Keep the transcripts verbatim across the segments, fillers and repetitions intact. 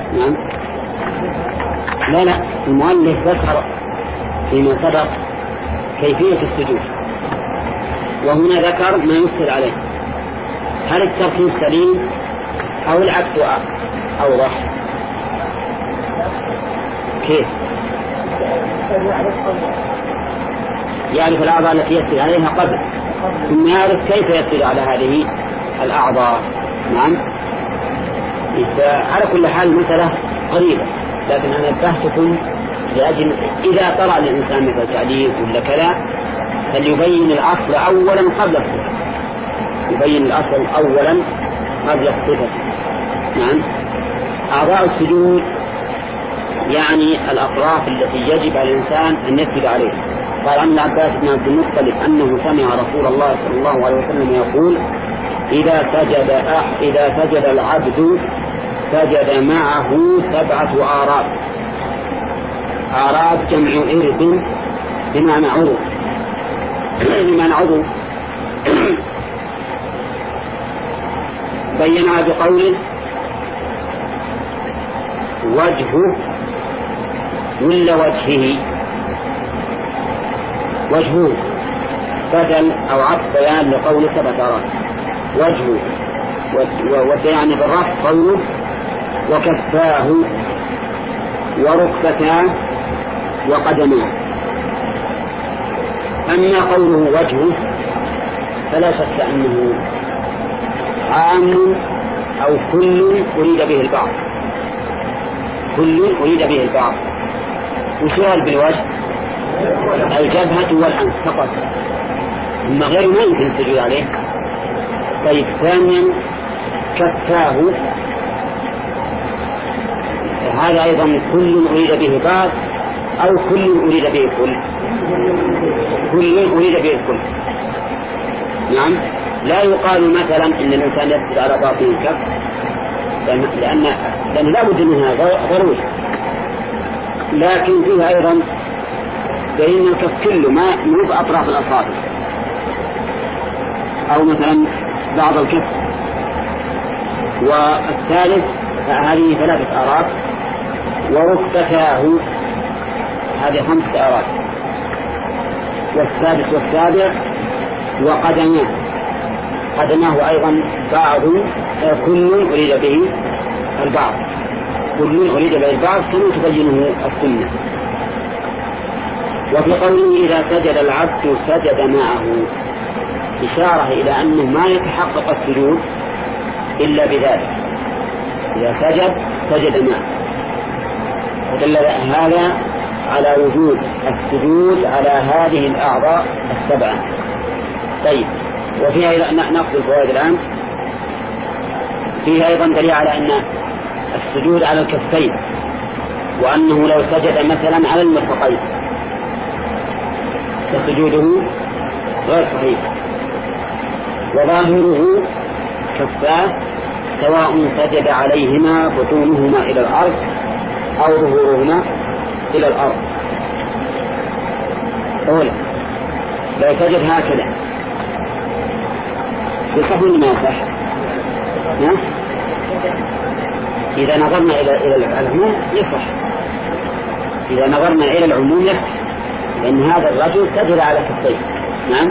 نعم. لا لا المؤلف ذكر فيما سبق كيفية السجود، وهنا ذكر ما يسهل عليه. هل الترتيب سليم أو العكس أوضح؟ كيف يعرف الأعضاء التي يسجد عليها قبل ثم يعرف كيف يسجد على هذه الأعضاء؟ نعم. على كل حال مسألة قريبة، لكن أنا نبهتكم لأجل إذا طرأ الإنسان مثل تعليق ولا كذا فليبين الأصل أولا قبل الصفة، يبين الأصل أولا قبل الصفة. نعم. أعضاء السجود يعني الأطراف التي يجب على الإنسان أن يسجد عليها. قال عن العباس بن عبد المطلب أنه سمع رسول الله صلى الله عليه وسلم يقول: إذا سجد أح إذا سجد العبد سجد معه سبعة أعراض. أعراض جمع إرد بمعنى عضو، بمعنى عضو. بينها بقوله: وجهه ولا وجهه؟ وجهه بدل أو عطف بيان لقول سبعة أعراض. وجهه والبيان بالرفع قوله: وكفاه وركبتاه وقدماه. أما قوله وجهه فلا شك أنه عام أو كل أريد به البعض، كل أريد به البعض. وسؤال بالوجه الجبهة والأنف فقط، أما غير ما يمكن السجود عليه. طيب ثانيا كفاه، هذا أيضا كل أريد به بعض أو كل أريد به كل، كل أريد به الكل. نعم. لا يقال مثلا إن الإنسان يسجد على باطن الكف لأن, لأن, لأن لا بد منها ضروري، لكن فيها أيضا بين الكف كله ما يوب أطراف الأصابع أو مثلا بعض الكف. والثالث هذه ثلاثة أعراض. وركبتاه هذه خمسة أعراض. والسادس والسابع وقدماه، قدماه أيضا بعض كل أريد به البعض، كل أريد به البعض كما تبينه السنة. وفي قوله إذا سجد العبد سجد معه إشارة إلى أنه ما يتحقق السجود إلا بذلك، إذا سجد سجد معه. ودل هذا على وجود السجود على هذه الأعضاء السبعة. طيب وفيها أيضا نقص الفوائد الآن، فيها أيضا دليل على أن السجود على الكفين، وأنه لو سجد مثلا على المرفقين فسجوده غير صحيح. وظاهره كفاه سواء سجد عليهما بطونهما إلى الأرض أو ظهورهما إلى الأرض. أولا لو سجد هكذا يصح ولا ما يصح؟ إذا نظرنا إلى إلى العموم يصح، إذا نظرنا إلى العموم يصح، لأن هذا الرجل سجد على كفيه. نعم.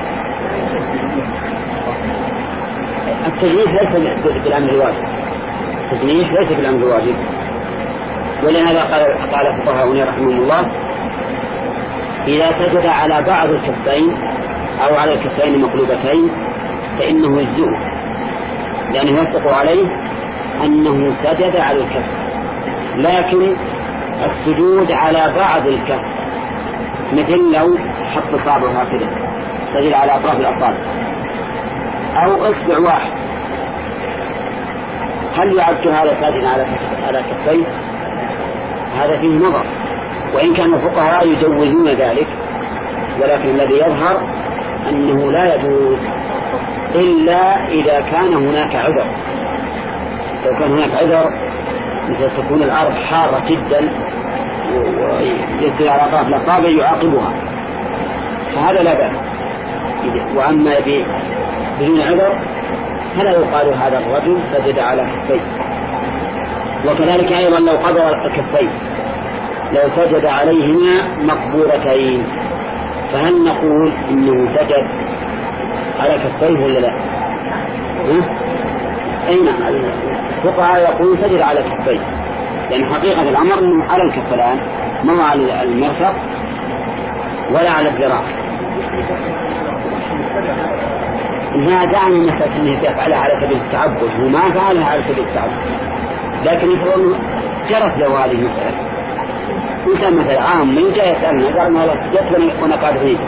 التجنيح ليس بالأمر الواجب، التجنيح ليس بالأمر الواجب، ولهذا قال قال فقهاؤنا رحمهم الله: إذا سجد على بعض الكفين أو على الكفين المقلوبتين فإنه يجزئه، لأنه يصدق عليه أنه سجد على الكف. لكن السجود على بعض الكف مثل لو حط صابه هكذا سجد على أطراف الأصابع أو إصبع واحد، هل يعد هذا ساجدا على على كفين؟ هذا فيه نظر، وإن كان الفقهاء يجوزون ذلك، ولكن الذي يظهر أنه لا يجوز إلا إذا كان هناك عذر. لو كان هناك عذر مثل تكون الأرض حارة جدا ويجري على أطراف الأصابع يعاقبها فهذا لا بأس. وأما بدون عذر فلا يقال هذا الرجل سجد على كفيه. وكذلك أيضا لو قبض الكفين لو سجد عليهما مقبورتين فهل نقول إنه سجد على كفيه ولا لا؟ أين الفقهاء يقولون سجد على كفيه، لأن يعني حقيقة الأمر أنه على الكف الآن ما على المرفق ولا على الذراع. ما دعني مثلا أنه يفعلها على سبيل التعبد وما فعلها على سبيل التعبد، لكن يقولون جرت له هذه المسألة. إنسان مثلا عام من جاء يسألنا قال ما الله سجدت وأنا قاعد فيه،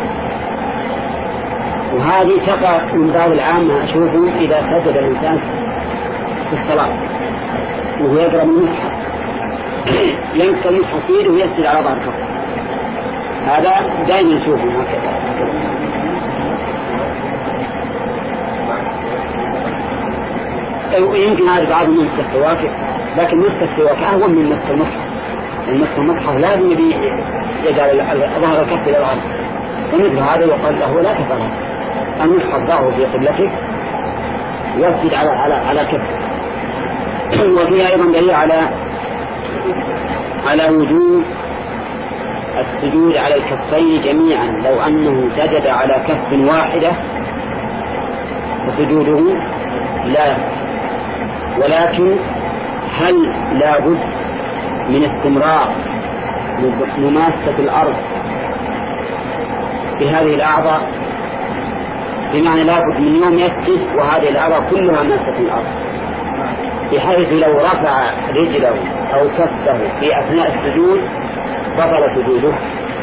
وهذه تقع من باب العامة. أشوفه إذا سجد الإنسان في الصلاة وهو يقرأ من المصحف يمسك المصحف في يده ويسجد على ظهر كفه، هذا دائما نشوفه هكذا. يمكن هذا بعض من مسك السواك، لكن مسك السواك أهون من مسك المصحف. المسك المصحف لازم يجعل ظهر الكف إلى الأرض، ومثل هذا يقال له لا تفعل المصحف ضعه في قبلتك يسجد على على على كفه. وفيها أيضا دليل على على وجوب السجود على الكفين جميعا. لو أنه سجد على كف واحدة فسجوده لا، ولكن هل لا بد من استمرار مماسة الأرض بهذه الأعضاء؟ بمعنى لا بد من يوم يسجد وهذه الأعضاء كلها ماسة الأرض، بحيث لو رفع رجله أو كفه في أثناء السجود بطل سجوده.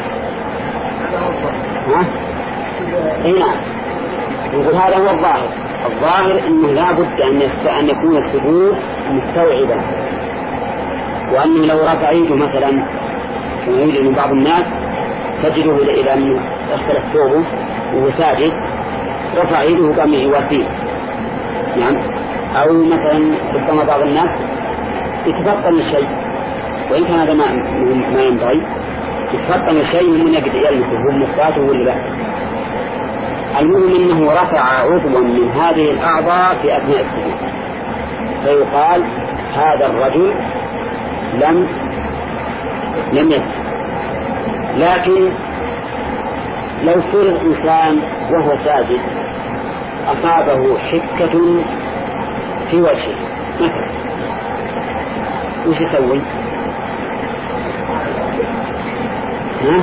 ها؟ إيه نعم، يقول هذا هو الظاهر. الظاهر أنه لا بد أن يكون السجود مستوعبا، وأنه لو رفع يده مثلا كما يوجد من بعض الناس تجده إلى أن أغسل ثوبه وهو ساجد رفع يده قام يواسيه، نعم. أو مثلا ربما بعض الناس يتفطن الشيء وإن كان هذا ما ما ينبغي، يتفطن الشيء من يقدر يلمسه هو مصاته ولا لا. المهم أنه رفع عضوا من هذه الأعضاء في أثناء السجود، فيقال هذا الرجل لم لم يسجد. لكن لو فرض إنسان وهو ساجد أصابه حكة في وجهه مثلا، وش يسوي؟ ها؟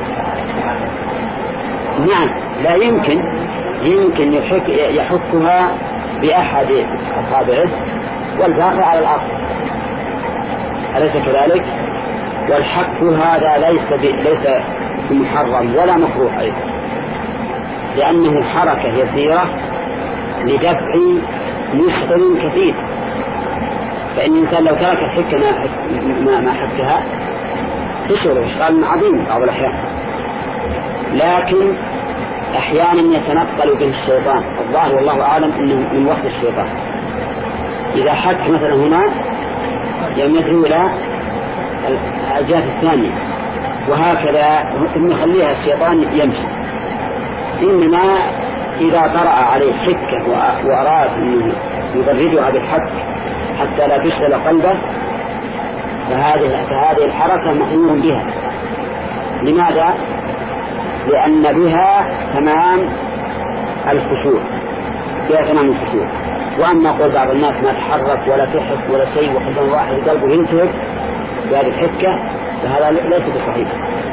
نعم، لا يمكن يمكن يحك يحكها بأحد أصابعه والباقي على الأرض، أليس كذلك؟ والحك هذا ليس ليس بمحرم ولا مكروه أيضا، لأنه حركة يسيرة لدفع مشكل كثير. فإن الإنسان لو ترك الحكة ما ما حكها تشعر إشغال عظيم بعض الأحيان، لكن أحيانا يتنقل به الشيطان. الظاهر والله أعلم أنه من وقت الشيطان إذا حك مثلا هنا يمدعو إلى الجهة الثانية، وهكذا نخليها الشيطان يمشي. إنما إذا طرأ عليه حكة وأراد أنه يبردها بالحك حتى لا تشغل قلبه فهذه فهذه الحركة مأمور بها. لماذا؟ لأن بها تمام الخشوع، بها تمام الخشوع. وأما قول بعض الناس ما تحرك ولا تحس ولا شيء وحزن واحد قلبه ينتهك بهذه الحكة فهذا ليس بصحيح.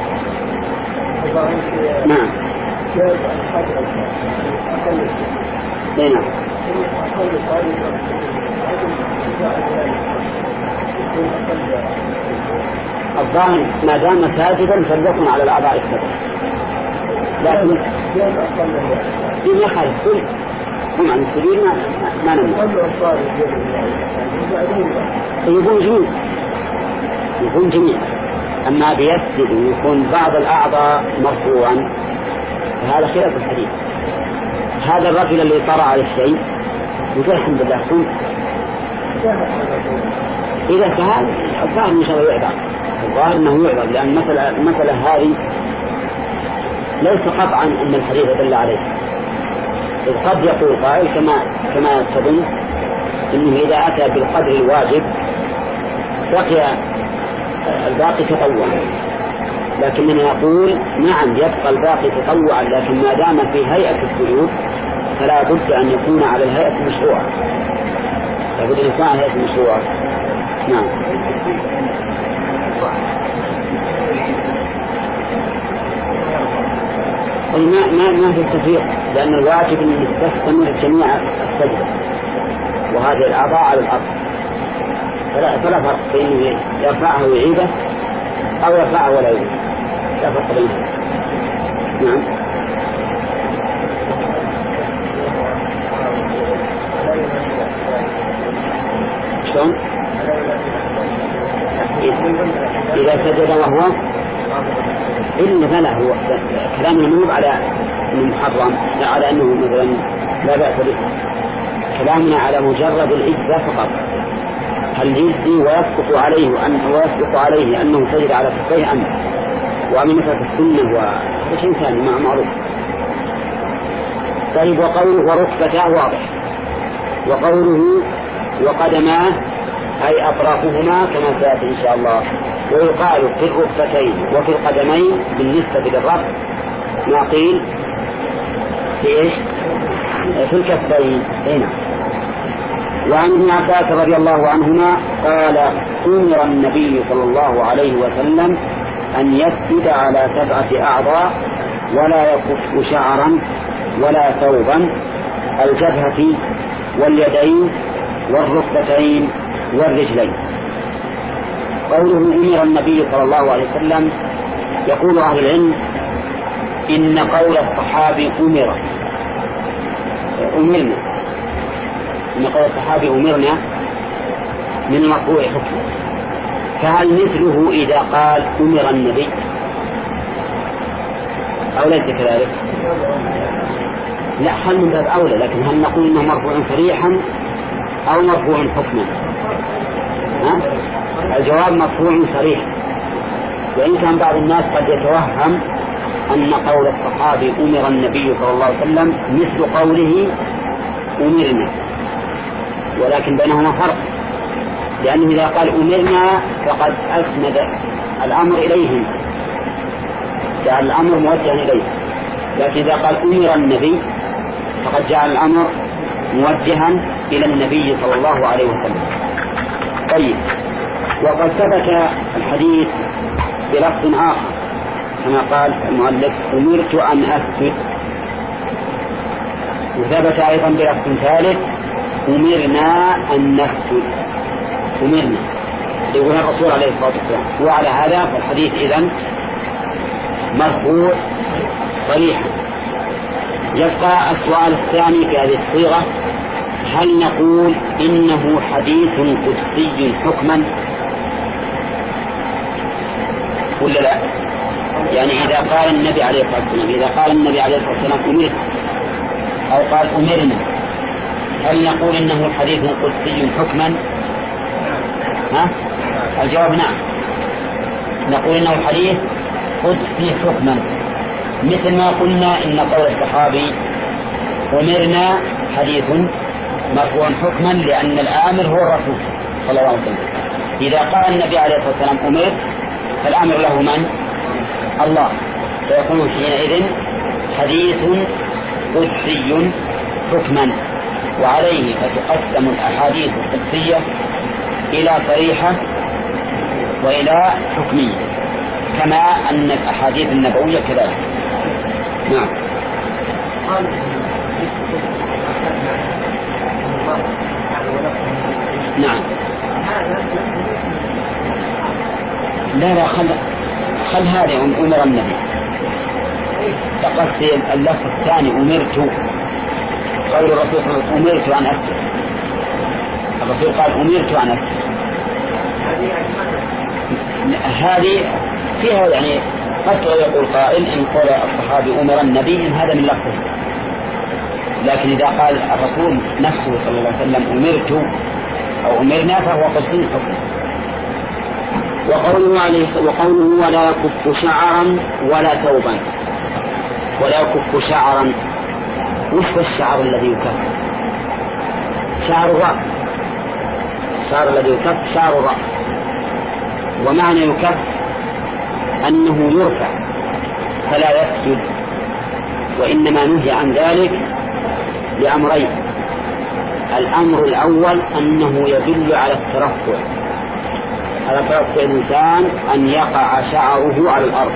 نعم. نعم. الظاهر ما دام ساجدا فليكن على الأعضاء السبع، لكن في يخالف كل هم عن السبيل ما ما نمر يكون جميع يكون جميع. أما بيسجد ويكون بعض الأعضاء مرفوعا فهذا خلاف الحديث. هذا الرجل اللي طرأ على الشيء يقول الحمد لله كنت إذا فهذا الظاهر إن شاء الله يعذر، الظاهر أنه يعذر، لأن مثلا المسألة هذه ليس قطعا أن الحديث يدل عليه. إذ قد يقول قائل كما كما تظن إنه إذا أتى بالقدر الواجب بقي الباقي تطوعا، لكننا نقول نعم يبقى الباقي تطوعا، لكن ما دام في هيئة السجود فلا بد أن يكون على الهيئة المشروعة، لا بد أن يكون على الهيئة المشروعة. نعم. ما ما ما في التفريق، لأن الواجب أن تستمر جميع السجدة وهذه الأعضاء على الأرض، فلا فلا فرق بين يرفعه ويعيده أو يرفعه ولا يعيده، لا فرق بينهم. نعم. شلون؟ إذا سجد وهو إلا فلا، هو كلام المنوب على أنه محرم، لا على أنه مثلا لا بأس به. كلامنا على مجرد الإجزاء فقط، هل يجزي ويسقط عليه أن ويسقط عليه أنه سجد على كفيه أم وأمنة السنة وهذا شيء ثاني مع معروف. طيب، وقوله وركبتاه واضح، وقوله وقدماه أي أطرافهما كما سيأتي إن شاء الله. ويقال في الركبتين وفي القدمين بالنسبة للرفع ما قيل في إيش؟ في الكفين هنا. وعن ابن عباس رضي الله عنهما قال أمر النبي صلى الله عليه وسلم أن يسجد على سبعة أعضاء ولا يكف شعرا ولا ثوبا، الجبهة واليدين والركبتين والرجلين. قوله أمر النبي صلى الله عليه وسلم، يقول أهل العلم إن قول الصحابي أمر أمرنا إن قول الصحابي أمرنا من مرفوع حكم، فهل مثله إذا قال أمر النبي أو ليس كذلك؟ لا، هل من باب أولى، لكن هل نقول إنه مرفوع صريحا أو مرفوع حكما؟ ها؟ الجواب مرفوع صريح، وإن كان بعض الناس قد يتوهم أن قول الصحابي أمر النبي صلى الله عليه وسلم مثل قوله أمرنا، ولكن بينهما فرق، لأنه إذا قال أمرنا فقد أسند الأمر إليهم، جعل الأمر موجها إليه، لكن إذا قال أمر النبي فقد جعل الأمر موجها إلى النبي صلى الله عليه وسلم. طيب، وقد ثبت الحديث بلفظ آخر كما قال المؤلف أمرت أن أسجد، وثبت أيضا بلفظ ثالث أمرنا أن نسجد، أمرنا يقول الرسول عليه الصلاة والسلام. وعلى هذا فالحديث إذن مرفوع صريحا. يبقى السؤال الثاني في هذه الصيغة، هل نقول إنه حديث قدسي حكما ولا لا؟ يعني إذا قال النبي عليه الصلاة والسلام إذا قال النبي عليه الصلاة والسلام أمرت أو قال أمرنا، هل نقول إنه حديث قدسي حكما؟ ها؟ الجواب نعم، نقول إنه حديث قدسي حكما، مثل ما قلنا إن قول الصحابي أمرنا حديث مرفوع حكما، لأن الآمر هو الرسول صلى الله عليه وسلم. إذا قال النبي عليه الصلاة والسلام أمر فالأمر له من؟ الله، فيكون حينئذ حديث قدسي حكما. وعليه فتقسم الأحاديث القدسية إلى صريحة وإلى حكمية، كما أن الأحاديث النبوية كذلك. نعم. نعم. لا لا خل خل هذه أمر النبي، تقسم اللفظ الثاني أمرت، قول الرسول صلى الله عليه وسلم أمرت أن أسجد، الرسول قال أمرت أن أسجد، هذه فيها يعني قد يقول قائل إن قول الصحابي أمر النبي إن هذا من لفظه، لكن إذا قال الرسول نفسه صلى الله عليه وسلم أمرت أو أمرنا فهو قصير حكم. وقوله عليه وقوله ولا يكف شعرا ولا ثوبا، ولا يكف شعرا، وش الشعر الذي يكف؟ شعر الرأس، الشعر الذي يكف شعر الرأس، ومعنى يكف أنه يرفع فلا يسجد، وإنما نهي عن ذلك لأمرين. الأمر الأول أنه يدل على الترفع، على ترفع الإنسان أن يقع شعره على الأرض.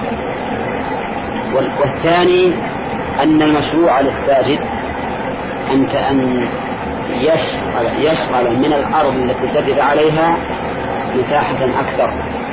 والثاني أن المشروع للساجد أنت أن يشغل, يشغل من الأرض التي سجد عليها مساحة أكثر،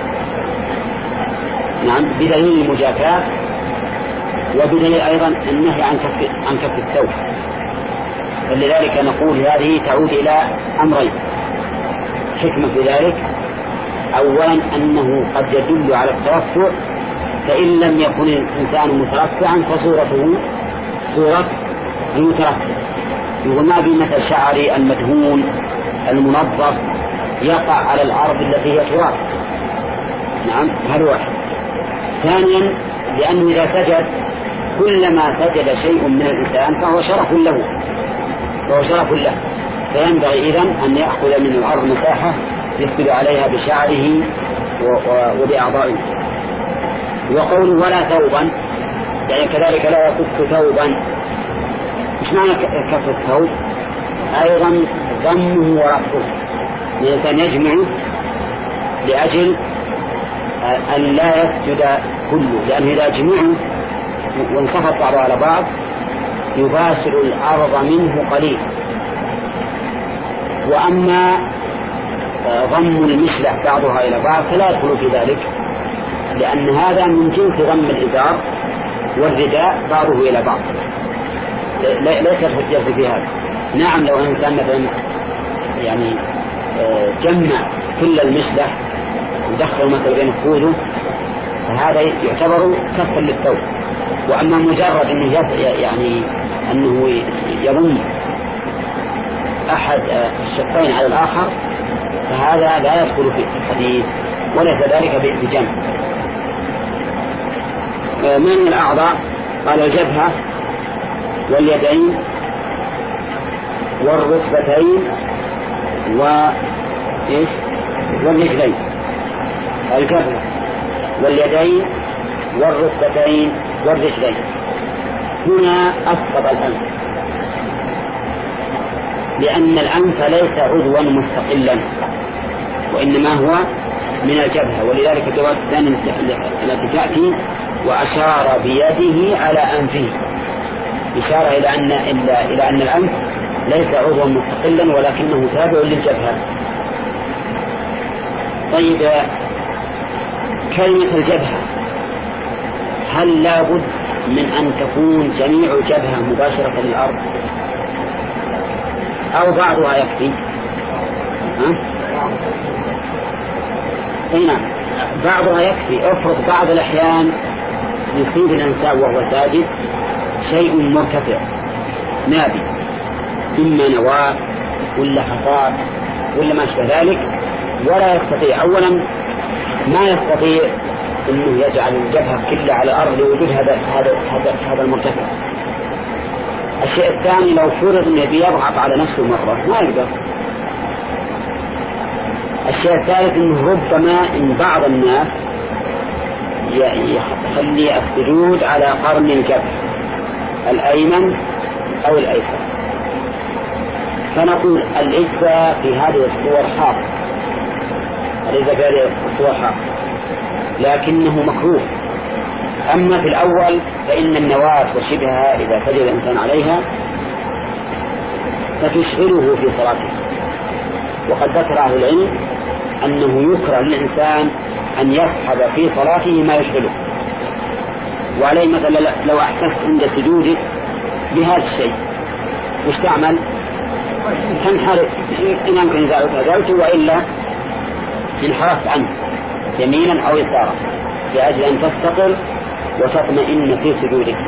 نعم، بدليل المجافاة، وبدليل أيضا النهي عن كف عن كف الثوب. فلذلك نقول هذه تعود إلى أمرين. حكمة في ذلك: أولا أنه قد يدل على الترفع، فإن لم يكن الإنسان مترفعا فصورته صورة المترفع. يقول ما بمثل شعري المدهون المنظف يقع على الأرض التي هي تراب، نعم، هذا واحد. ثانيا لأنه إذا سجد كلما سجد شيء من الإنسان فهو شرف له فهو شرف له فينبغي إذن أن يأخذ من الأرض مساحة يسجد عليها بشعره وبأعضائه. وقول ولا ثوبا يعني كذلك لا يكف ثوبا. مش معنى كف الثوب؟ أيضا ضمه ورفعه، الإنسان يجمع لأجل أن لا يسجد كله، لأنه إذا جمعه وانصفت بعضه على بعض يباشر الأرض منه قليل. وأما ضم المشلة بعضها إلى بعض فلا يدخل في ذلك، لأن هذا من جنس ضم الإزار والرداء بعضه إلى بعض، ليس الحجة في هذا. نعم، لو أنسان مثلا يعني جمع كل المشلة ودخل مثلا بين خذوه فهذا يعتبر كفا للثوب. وأما مجرد أنه يعني أنه يضم أحد الشقين على الآخر فهذا لا يدخل في الحديث، وليس ذلك بجمع. من الأعضاء؟ قال الجبهة واليدين والركبتين وإيش والرجلين. الجبهة واليدين والركبتين والرجلين. هنا أسقط الأنف، لأن الأنف ليس عضوا مستقلا وإنما هو من الجبهة، ولذلك الجواب الثاني التي تأتي وأشار بيده على أنفه، إشارة إلى أن إلى أن الأنف ليس عضوا مستقلا ولكنه تابع للجبهة. طيب، كلمة الجبهة هل لا بد من أن تكون جميع جبهة مباشرة للأرض أو بعضها يكفي؟ ها؟ هنا بعضها يكفي. افرض بعض الأحيان يصيب الإنسان وهو ساجد شيء مرتفع نابي، إما نواة ولا حصاد ولا ما شابه ذلك، ولا يستطيع. أولا ما يستطيع أنه يجعل الجبهة كلها على الأرض لوجود هذا هذا هذا هذا المرتفع. الشيء الثاني لو فرض أنه بيضغط على نفسه مرة ما يقدر. الشيء الثالث أنه ربما إن بعض الناس يخلي السجود على قرن الجبهة الأيمن أو الأيسر، فنقول الإجزاء في هذه الصور حاضر، الإجزاء في هذه الصور حاضر، لكنه مكروه. أما في الأول فإن النواة وشبهها إذا سجد الإنسان عليها فتشغله في صلاته، وقد ذكر أهل العلم أنه يكره للإنسان أن يصحب في صلاته ما يشغله. وعليه مثلا لو أحسست عند سجودك بهذا الشيء وش تعمل؟ تنحرف، إن أمكن إذا أزلت وإلا انحرفت عنه يمينا أو يسارا لأجل أن تستقل وتطمئن في سجودك.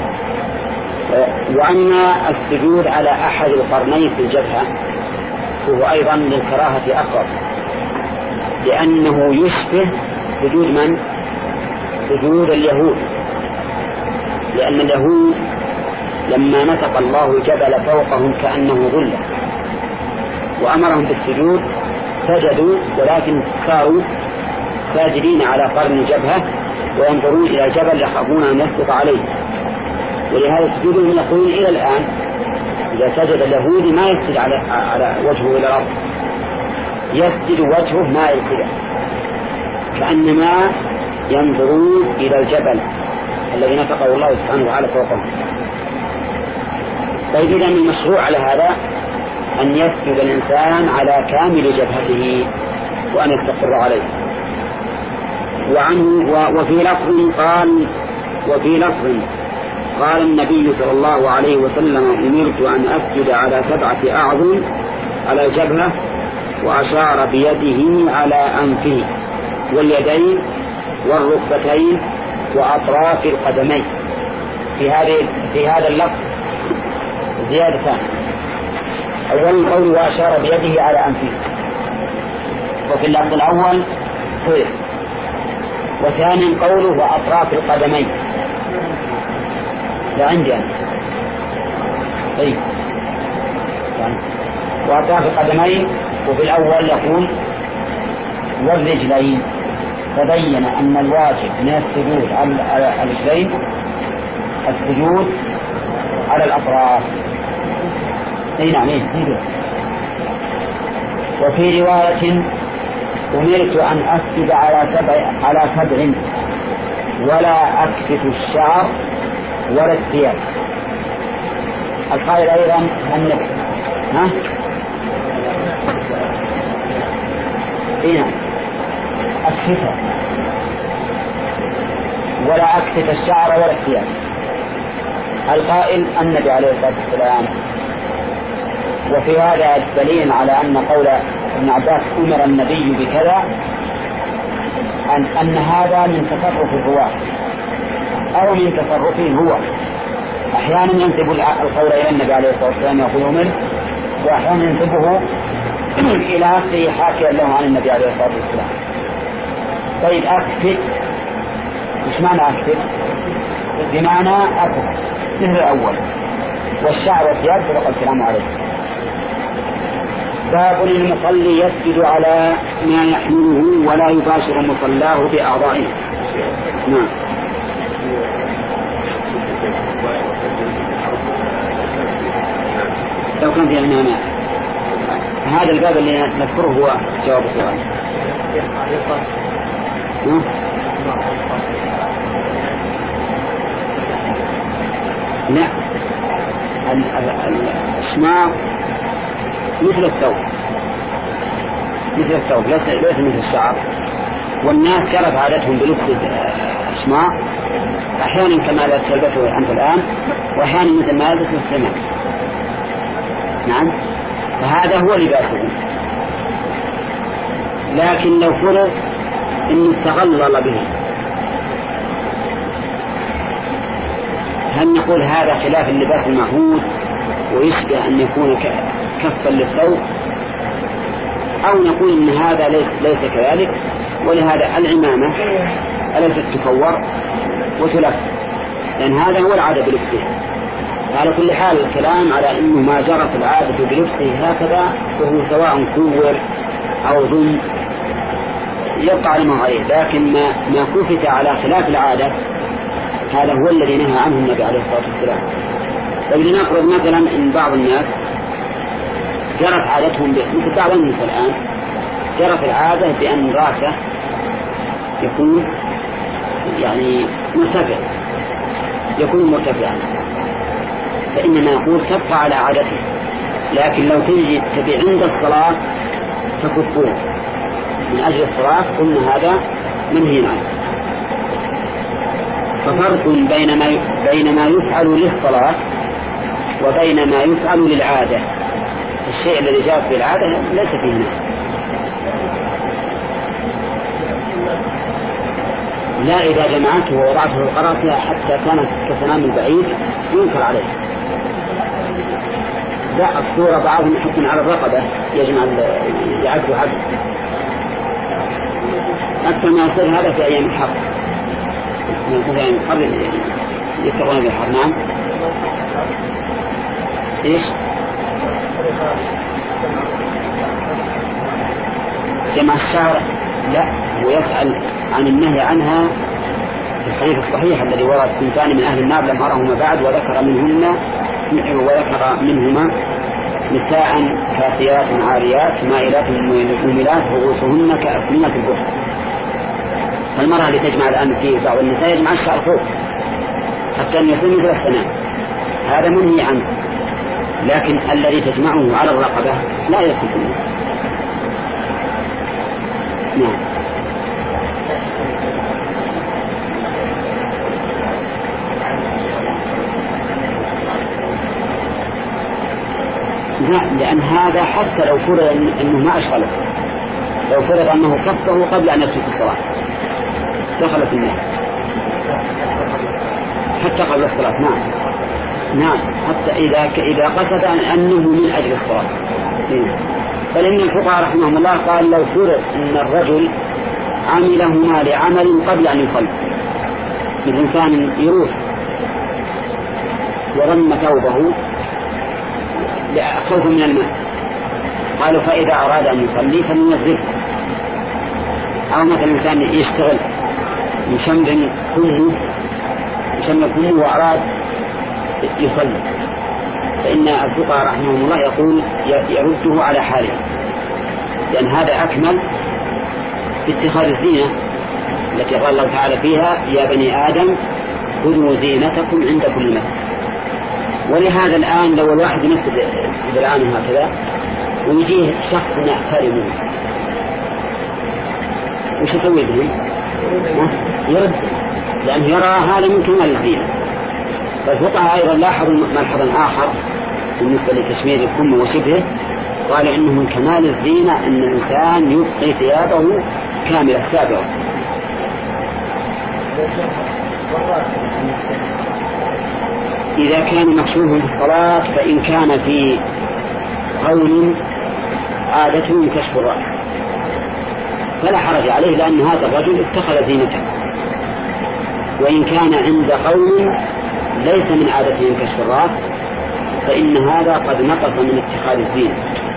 وأما السجود على أحد القرنين في الجبهة فهو أيضا للكراهة أقرب، لأنه يشبه سجود من؟ سجود اليهود، لأن اليهود لما نطق الله جبل فوقهم كأنه ظلة وأمرهم بالسجود سجدوا، ولكن صاروا ساجدين على قرن الجبهة وينظرون إلى الجبل يخافون أن يسقط عليه. ولهذا سجودهم يقولون إلى الآن إذا سجد اليهودي ما يسجد على, على وجهه إلى الأرض، يسجد وجهه ما القبلة، كأنما ينظرون إلى الجبل الذي نطقه الله سبحانه وتعالى فوقهم. طيب إذن المشروع على هذا أن يسجد الإنسان على كامل جبهته وأن يستقر عليه. وعنه وفي لفظ قال وفي لفظ قال النبي صلى الله عليه وسلم أمرت أن أسجد على سبعة أعظم على الجبهة، وأشار بيده على أنفه واليدين والركبتين وأطراف القدمين. في هذه في هذا اللفظ زيادتان: أول قول وأشار بيده على أنفه، وفي اللفظ الأول خير، وثاني قوله وأطراف القدمين. لا عندي أنا طيب يعني وأطراف القدمين، وفي الأول يقول والرجلين، تبين أن الواجب من السجود على الرجلين السجود على الأطراف. اي نعم. وفي رواية أمرت أن أسجد على سبع على سبع ولا أكشف الشعر ولا الثياب. القائل أيضا النبي ها اي نعم أكشفها ولا أكشف الشعر ولا الثياب. القائل النبي عليه الصلاة والسلام. وفي هذا دليل على أن قول ابن عباس أمر النبي بكذا أن, أن هذا من تصرف الرواة أو من تصرفه هو. أحيانا ينسب القول إلى النبي عليه الصلاة والسلام يقول أمر، وأحيانا ينسبه إلى نفسه حاكيا له عن النبي عليه الصلاة والسلام. طيب أكفت، مش معنى أكفت؟ بمعنى أكفت مثل الأول. والشعر والثياب سبق الكلام عليه. باب المصلي يسجد على ما يحمله ولا يباشر مصلاه بأعضائه. نعم. لو كان في المعنى هذا الباب اللي نذكره هو جواب السؤال. لا، الشماغ مثل الثوب مثل الثوب ليس مثل الشعر. والناس كانت عادتهم بلبس الشماغ أحيانا كما لا تلبسه أنت الآن، وأحيانا مثل ما يلبس السماء. نعم، فهذا هو لباسه. لكن لو فرض إن تغلل به، هل نقول هذا خلاف اللباس المعهود ويشبه أن يكون كفا للثوب، أو نقول إن هذا ليس, ليس كذلك؟ ولهذا العمامة أليست تكور وتلف، لأن هذا هو العادة بلبسه. على كل حال الكلام على إنه ما جرت العادة بلبسه هكذا وهو سواء كور أو ضم يبقى على ما عليه، لكن ما, ما كفت على خلاف العادة هذا هو الذي نهى عنه النبي عليه الصلاة والسلام. فلنفرض مثلا إن بعض الناس جرت عادتهم مثل بعض الناس الآن جرت العادة بأن رأسه يكون يعني مرتفع يكون مرتفعا، فإنما يقول تبقى على عادته، لكن لو تجي تبي عند الصلاة تكفون من أجل الصلاة قلنا هذا منهي عنه. ففرق بين ما بين ما يفعل للصلاة وبين ما يفعل للعادة. الشيء الذي جاء بالعادة ليس فيه نهي. لا إذا جمعته ووضعته القراءة حتى كانت كسنام البعيد ينكر عليه. لا، الصورة بعضهم يحط على الرقبة يجمع يعد عد أكثر ما يصير هذا في أيام الحرب، في أيام الحرب يتقون بالحرب. نعم. إيش جمع الشعر لا، هو يسأل عن النهي عنها في الحديث الصحيح الذي ورد سنتان من أهل النار لم أرهما بعد، وذكر منهن وذكر منهما نساء كاسيات عاريات مائلات مميلات رؤوسهن كأسنمة البخت. فالمرأة اللي تجمع الآن في بعض النساء يجمع الشعر فوق حتى أن يكون مثل السنام، هذا منهي عنه، لكن الذي تجمعه على الرقبة لا يكون منه. نعم. لا، لأن هذا حتى لو فرض أنه ما أشغله، لو فرض أنه كفه قبل أن يدخل الصلاة دخلت النار حتى قبل الصلاة. نعم نعم، حتى إذا إذا قصد أنه من أجل الصلاة. بل إن الفقهاء رحمهم الله قال لو فرض أن الرجل عملهما لعمل قبل أن يصلي، مثل إنسان يروح ورم ثوبه خوفا من الماء، قالوا فإذا أراد أن يصلي فلينزله. أو مثلا إنسان يشتغل يشمر كله يشمر كله وأراد يصلي، فإن الفقهاء رحمهم الله يقول يرده على حاله، لأن هذا أكمل باتخاذ الزينة التي قال الله تعالى فيها يا بني آدم خذوا زينتكم عند كل مسجد. ولهذا الآن لو الواحد ينفذ الآن هكذا ويجيه شخص يحترمه وش يسوي به؟ يرد، لأنه يرى هذا من كمال الزينة. فالفقهاء أيضا لاحظوا ملحظا آخر بالنسبة لتشمير الكم وشبهه، قال إنه من كمال الزينة أن الإنسان يبقي ثيابه كاملة سابقة. إذا كان مكشوف في الصلاة فإن كان في قول عادته كشف الرأس فلا حرج عليه، لأن هذا الرجل اتخذ زينته. وإن كان عند قول ليس من عادته كشف الرأس فإن هذا قد نقص من اتخاذ الزينة.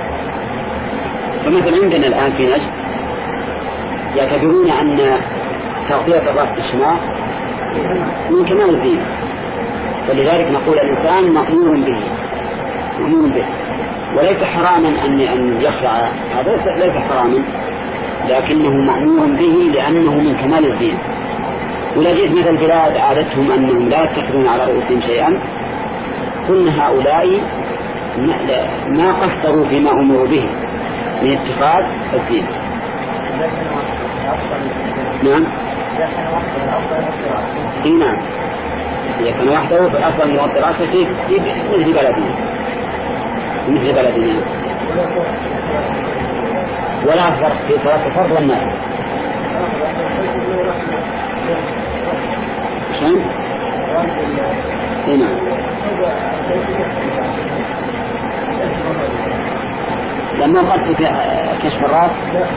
فمثلا عندنا الآن في نجد يعتبرون أن تغطية الرأس بالشماغ من كمال الزينة، فلذلك نقول الإنسان مأمور به مأمور به وليس حراما أن أن يخلع، هذا ليس حراما لكنه مأمور به لأنه من كمال الدين. ولا جئت مثل البلاد عادتهم أنهم لا يتخذون على رؤوسهم شيئا، كل هؤلاء ما قصروا فيما أمروا به من اتخاذ الدين. نعم إيه نعم، إذا كان وحده فالأفضل موطي رأسه في مثل بلدنا مثل بلدنا ولا فرق في صلاة الفرض والنافلة. شلون؟ إيه نعم. لما قلت في كشف الرأس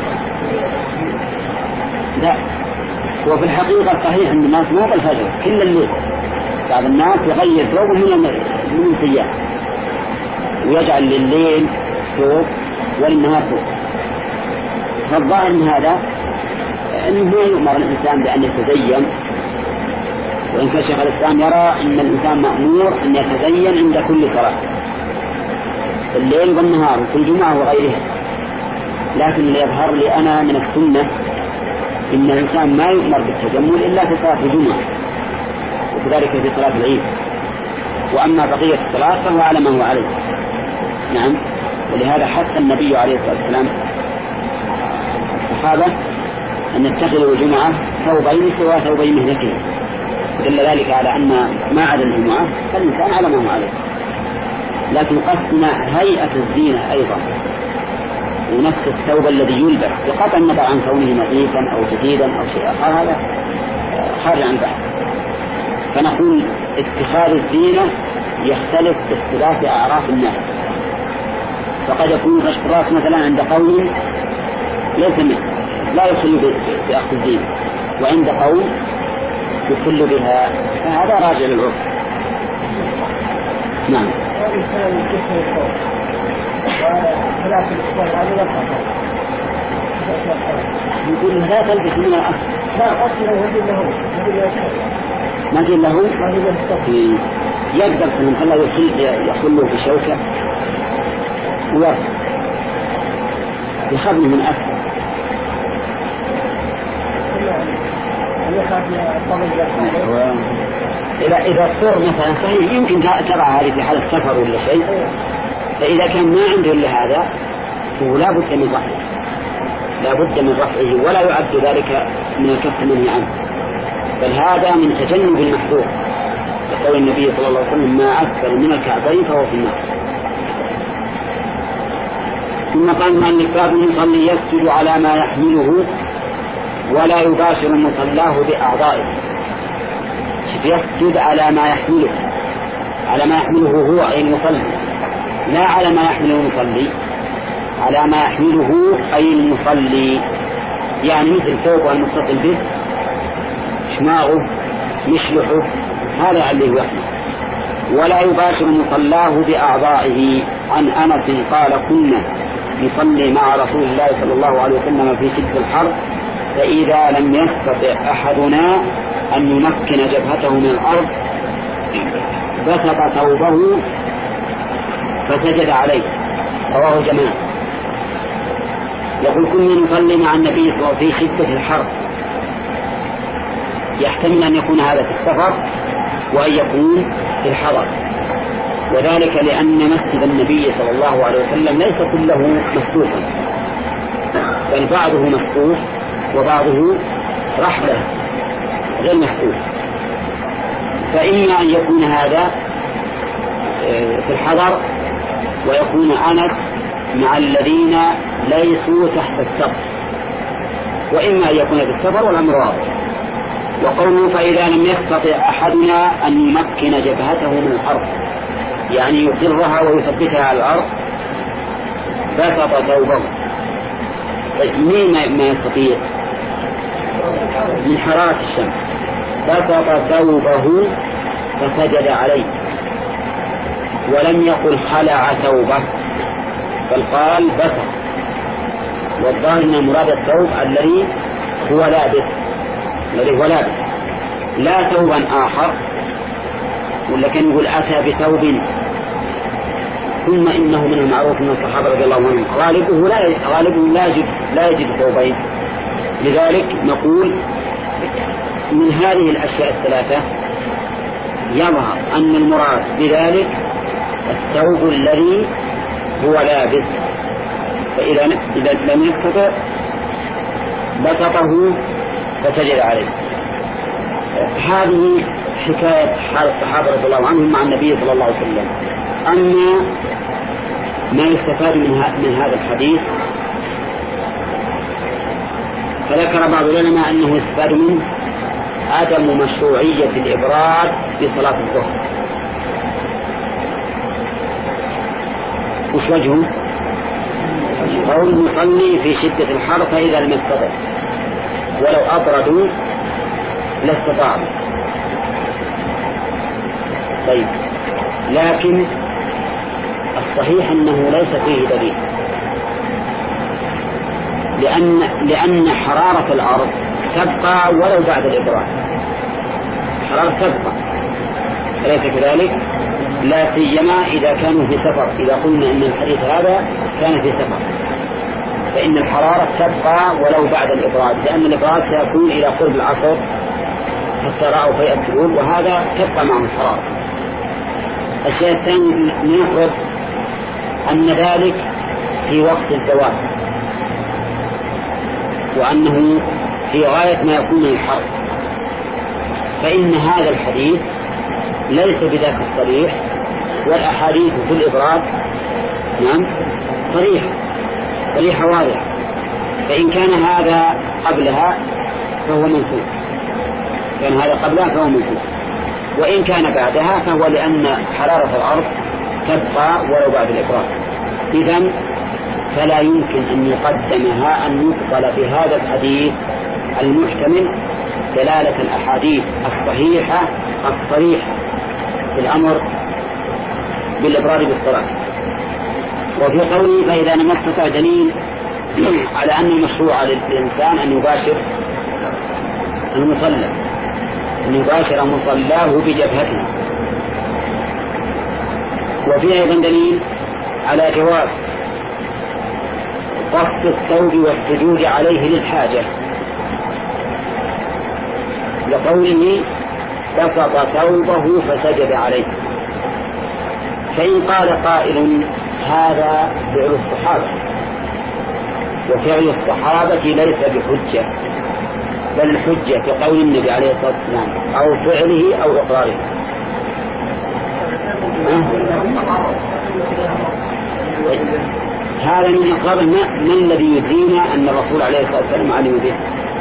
لا، وفي الحقيقة صحيح أن الناس ما بالفجر كل الليل بعض الناس يغير ثوبه من من الثياب ويجعل لليل ثوب وللنهار ثوب. فالظاهر من هذا أنه ما يؤمر الإنسان بأن يتزين، وإن كان شيخ الإسلام يرى أن الإنسان مأمور أن يتزين عند كل صلاة الليل والنهار وفي الجمعة وغيرها. لكن اللي يظهر لي أنا من السنة إن الإنسان ما يؤمر بالتجمل إلا في صلاة الجمعة وكذلك في صلاة العيد، وأما بقية الصلاة فهو على ما هو عليه. نعم، ولهذا حث النبي عليه الصلاة والسلام الصحابة أن يتخذوا الجمعة ثوبين سوى ثوبي مهنته، دل ذلك على أن ما عدا الجمعة فالإنسان على ما هو عليه. لكن قصنا هيئة الزينة أيضا ونفس الثوب الذي يلبس بقطع النظر عن كونه نظيفا أو جديدا أو شيء آخر هذا خارج عن بحث. فنقول اتخاذ الزينة يختلف باختلاف أعراف الناس، فقد يكون كشف الرأس مثلا عند قوم ليس منه لا يخل بأخذ الزينة، وعند قوم يخل بها، فهذا راجع للعرف. نعم. يقول لا تلبس من الأصل. لا أصل له ما في له يقدر من الله يحل له بشوكة ويرفع يخبني من أكثر. إذا إذا اضطر مثلا صحيح يمكن ترى هذه في حالة سفر ولا شيء، فإذا كان ما عنده إلا هذا فهو لا بد من رفعه، لا بد من رفعه ولا يعد ذلك من الكف منه عنه، بل هذا من تجنب المحذور. يقول النبي صلى الله عليه وسلم ما أكثر من الكعبين فهو في النار. ثم قال المؤلف باب المصلي يسجد على ما يحمله ولا يباشر مصلاه بأعضائه. يسجد على ما يحمله، على ما يحمله هو أي المصلي، لا على ما يحمله المصلي، على ما يحمله أي المصلي، يعني مثل ثوبه المتصل به، شماغه، مشلحه، هذا اللي يحمل. ولا يباشر مصلاه بأعضائه. عن أنس قال كنا نصلي مع رسول الله صلى الله عليه وسلم في شدة الحر، فإذا لم يستطع أحدنا أن يمكن جبهته من الأرض بسط ثوبه فسجد عليه. رواه جماعة. يقول كنا نصلي مع النبي صلى الله عليه وسلم في شدة الحر، يحتمل أن يكون هذا في السفر وأن يكون في الحضر، وذلك لأن مسجد النبي صلى الله عليه وسلم ليس كله مفتوحا، بل بعضه مفتوح وبعضه رحلة غير مفتوح. فإما أن يكون هذا في الحضر ويكون أنس مع الذين ليسوا تحت السقف، وإما أن يكون في السفر والأمر واضح. وقوله فإذا لم يستطع أحدنا أن يمكن جبهته من الأرض، يعني يقرها ويثبتها على الأرض، بسط ثوبه. طيب مين ما يستطيع؟ من حرارة الشمس. بسط ثوبه فسجد عليه، ولم يقل خلع ثوبه بل قال بسط. والظاهر أن مراد الثوب الذي هو لابس، الذي هو لابس لا ثوبا آخر، ولكن يقول أتى بثوب. ثم إنه من المعروف من الصحابة رضي الله عنهم غالبه لا غالبه لا يجد لا يجد ثوبين. لذلك نقول من هذه الأشياء الثلاثة يظهر أن المراد بذلك الثوب الذي هو لابس، فإذا لم يستطع بسطه فسجد عليه. هذه حكاية حال الصحابة رضي الله عنهم مع النبي صلى الله عليه وسلم. أما ما يستفاد من هذا الحديث فذكر بعض العلماء أنه يستفاد منه عدم مشروعية الإبراد في صلاة الظهر. وش وجهه؟ قول نصلي في شدة الحر فإذا لم يستطع، ولو أبردوا لاستطاعوا. طيب لكن الصحيح أنه ليس فيه دليل، لأن لأن حرارة الأرض تبقى ولو بعد الإبراد، حرارة تبقى، أليس كذلك؟ لا سيما إذا كانوا في سفر. إذا قلنا أن الحديث هذا كان في سفر فإن الحرارة تبقى ولو بعد الإبراد، لأن الإبراد سيكون إلى قرب العصر حتى رأوا في الدلول، وهذا تبقى معه الحرارة. الشيء الثاني نفرض أن ذلك في وقت الزواج، وأنه في غاية ما يكون من الحر، فإن هذا الحديث ليس بذاك الصريح، والأحاديث في الإبراد نعم صريحة صريحة واضحة. فإن كان هذا قبلها فهو منسوخ، كان هذا قبلها فهو منسوخ، وإن كان بعدها فهو لأن حرارة الأرض تبقى ولو بعد الإبراد. إذن فلا يمكن أن يقدمها أن يقبل بهذا الحديث المحتمل دلالة الأحاديث الصحيحة الصريحة في الأمر بالإبراد بالصلاة. وفي قوله فإذا لم يستطع دليل على أن المشروع للإنسان أن يباشر المصلى، أن يباشر مصلاه بجبهته. وفي أيضا دليل على جواز قصد الثوب والسجود عليه للحاجة، لقوله بسط ثوبه فسجد عليه. فإن قال قائل هذا فعل الصحابة، وفعل الصحابة ليس بحجة، بل الحجة في قول النبي عليه الصلاة والسلام أو فعله أو إقراره. هذا من إقرار ما الذي يدرينا أن الرسول عليه الصلاة والسلام علم به؟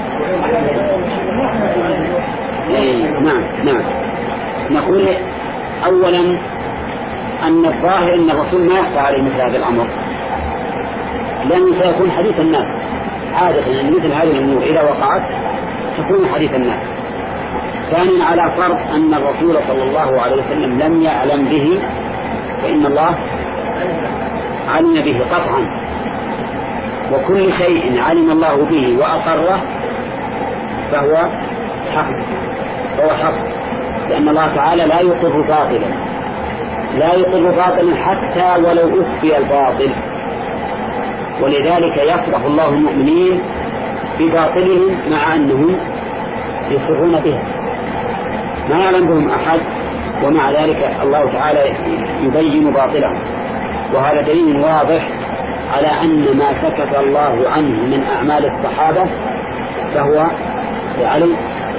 نعم نعم نقول أولا أن الظاهر أن الرسول ما يخفى عليه مثل هذا الأمر، لأنه سيكون حديث الناس عادة، أن مثل هذه الأمور إذا وقعت تكون حديث الناس. ثانيا على فرض أن الرسول صلى الله عليه وسلم لم يعلم به، فإن الله علم به قطعا، وكل شيء علم الله به وأقره فهو حق، فهو حق، لأن الله تعالى لا يقر باطلا، لا يقر باطلا حتى ولو أخفي الباطل. ولذلك يفرح الله المؤمنين بباطلهم مع أنهم يصرون به، ما يعلم بهم أحد، ومع ذلك الله تعالى يبين باطلهم. وهذا دليل واضح على أن ما سكت الله عنه من أعمال الصحابة فهو علي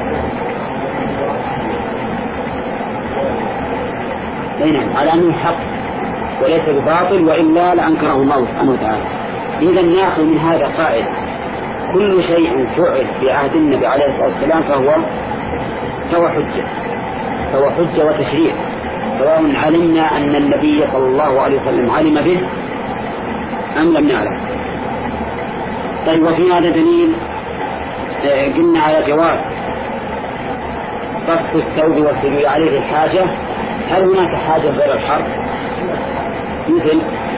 نعم على أنه حق وليس بباطل، وإلا لأنكره الله سبحانه وتعالى. إذا نأخذ من هذا قائد كل شيء فعل في عهد النبي عليه الصلاة والسلام فهو فهو حجة، فهو حجة وتشريع، سواء علمنا أن النبي صلى الله عليه وسلم علم به أم لم نعلم. طيب، وفي هذا دليل قلنا على جواز قصد الثوب والسجود عليه الحاجة. هل هناك حاجة غير الحرب؟ مثل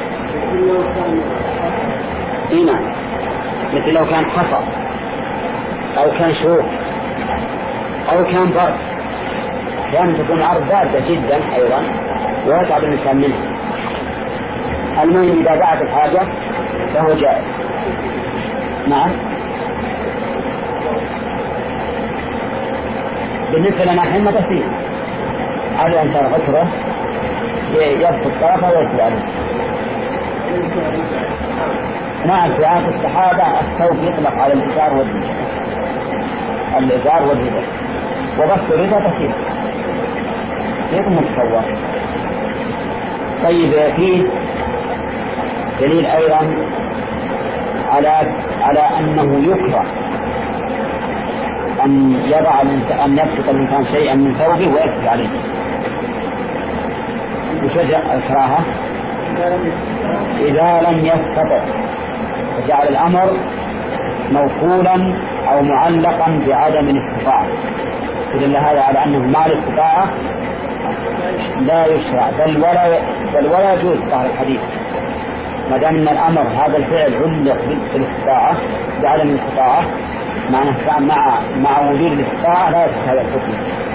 هنا مثل لو كان حصى أو كان شوك أو كان برد، كان تكون الأرض باردة جدا أيضا ويتعب الإنسان منه. المهم إذا دعت الحاجة فهو جائز. نعم. بالنسبة لنا حين تسير على أن ترغتره يبسط طرفه ويسير عليه. نعم، في عهد الصحابة الثوب يطلق على الإزار والرداء، الإزار والرداء، وبس الرداء تسير يكون متصور. طيب، فيه دليل أيضا على على أنه يكره أن يضع أن يبسط الإنسان شيئا من ثوبه ويكفي عليه. وشجع الكراهة إذا لم يستطع، فجعل الأمر موصولا أو معلقا بعدم الاستطاعة، يدل هذا على أنه مع الاستطاعة لا يشرع، بل ولا بل ولا يجوز ظهر الحديث، ما دام ان الامر هذا الفعل علق بالاستطاعه بعدم الاستطاعه، معناه مع مع وجود الاستطاعه لا يصح هذا الحكم.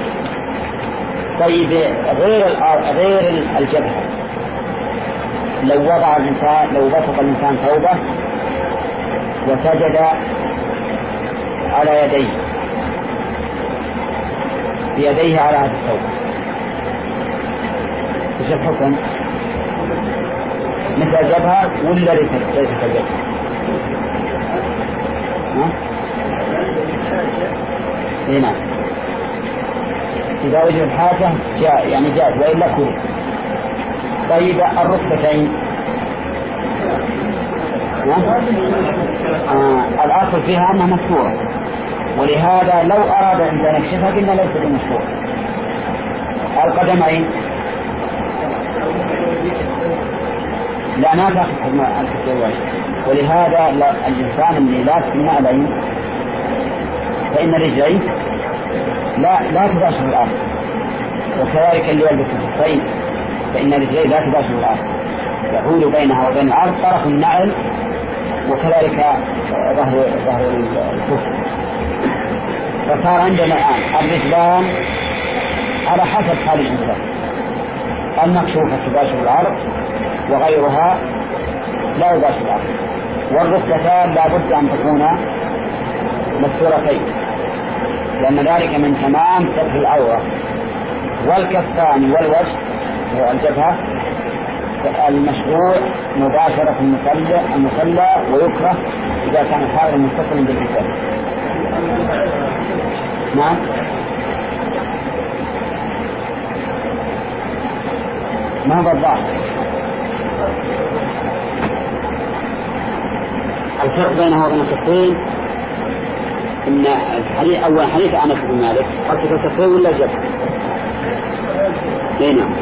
طيب، غير غير الجبهه، لو وضع الانسان لو بسط الانسان ثوبه وسجد على يديه بيديه على هذا الثوب، ايش الحكم؟ مثل الجبهة ولا ليس كالجبهة؟ هنا إذا وجد الحاجة جاء يعني جاء وإلا كله. طيب، الركبتين آه الأصل فيها أنها مشهورة، ولهذا لو أراد أن نكشفها قلنا ليس بمشهورة. القدمين لا ما تأخذ حكم الكتاب، ولهذا الإنسان اللي لابس النعلين فإن رجليه لا لا تباشر الأرض، وكذلك اللي يلبس الخفين فإن رجليه لا تباشر الأرض، يحول بينها وبين الأرض طرف النعل وكذلك ظهر ظهر الكف. فصار عندنا الآن الرجلان على حسب حال الإنسان، المكشوفة تباشر العرض وغيرها لا يباشر العرض، والركبتان لا بد أن تكون مستورتين لأن ذلك من تمام ستر العورة، والكفان والوجه والجبهة المشروع مباشرة المصلى المصلى ويكره إذا كان حاضرا متصلا بالإنسان. نعم. ما هو الضعف؟ الفرق بينه وبين الكفين إن الحديث أول حديث أنس بن مالك قلت الكفين ولا جبهة؟ إيه نعم.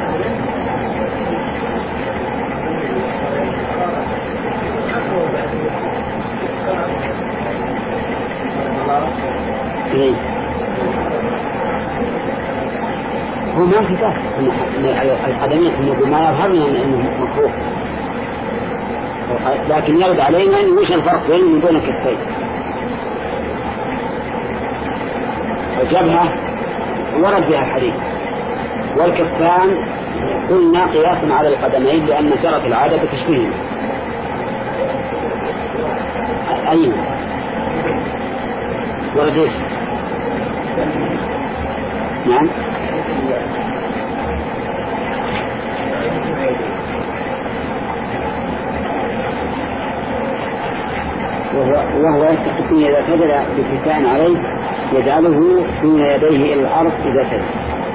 إيه هو ما في كاف القدمين إنه ما يظهرنا إنه مكروه، لكن يرد علينا إنه وش الفرق بين دون الكفين. الجبهة ورد بها الحديث، والكفان قلنا قياسا على القدمين لأن جرت العادة بتشبيههم. أين ورد؟ نعم. وهو, وهو يستحقون إذا سجد بكفان عليه يجعله دون يديه إلى الأرض إذا سجد.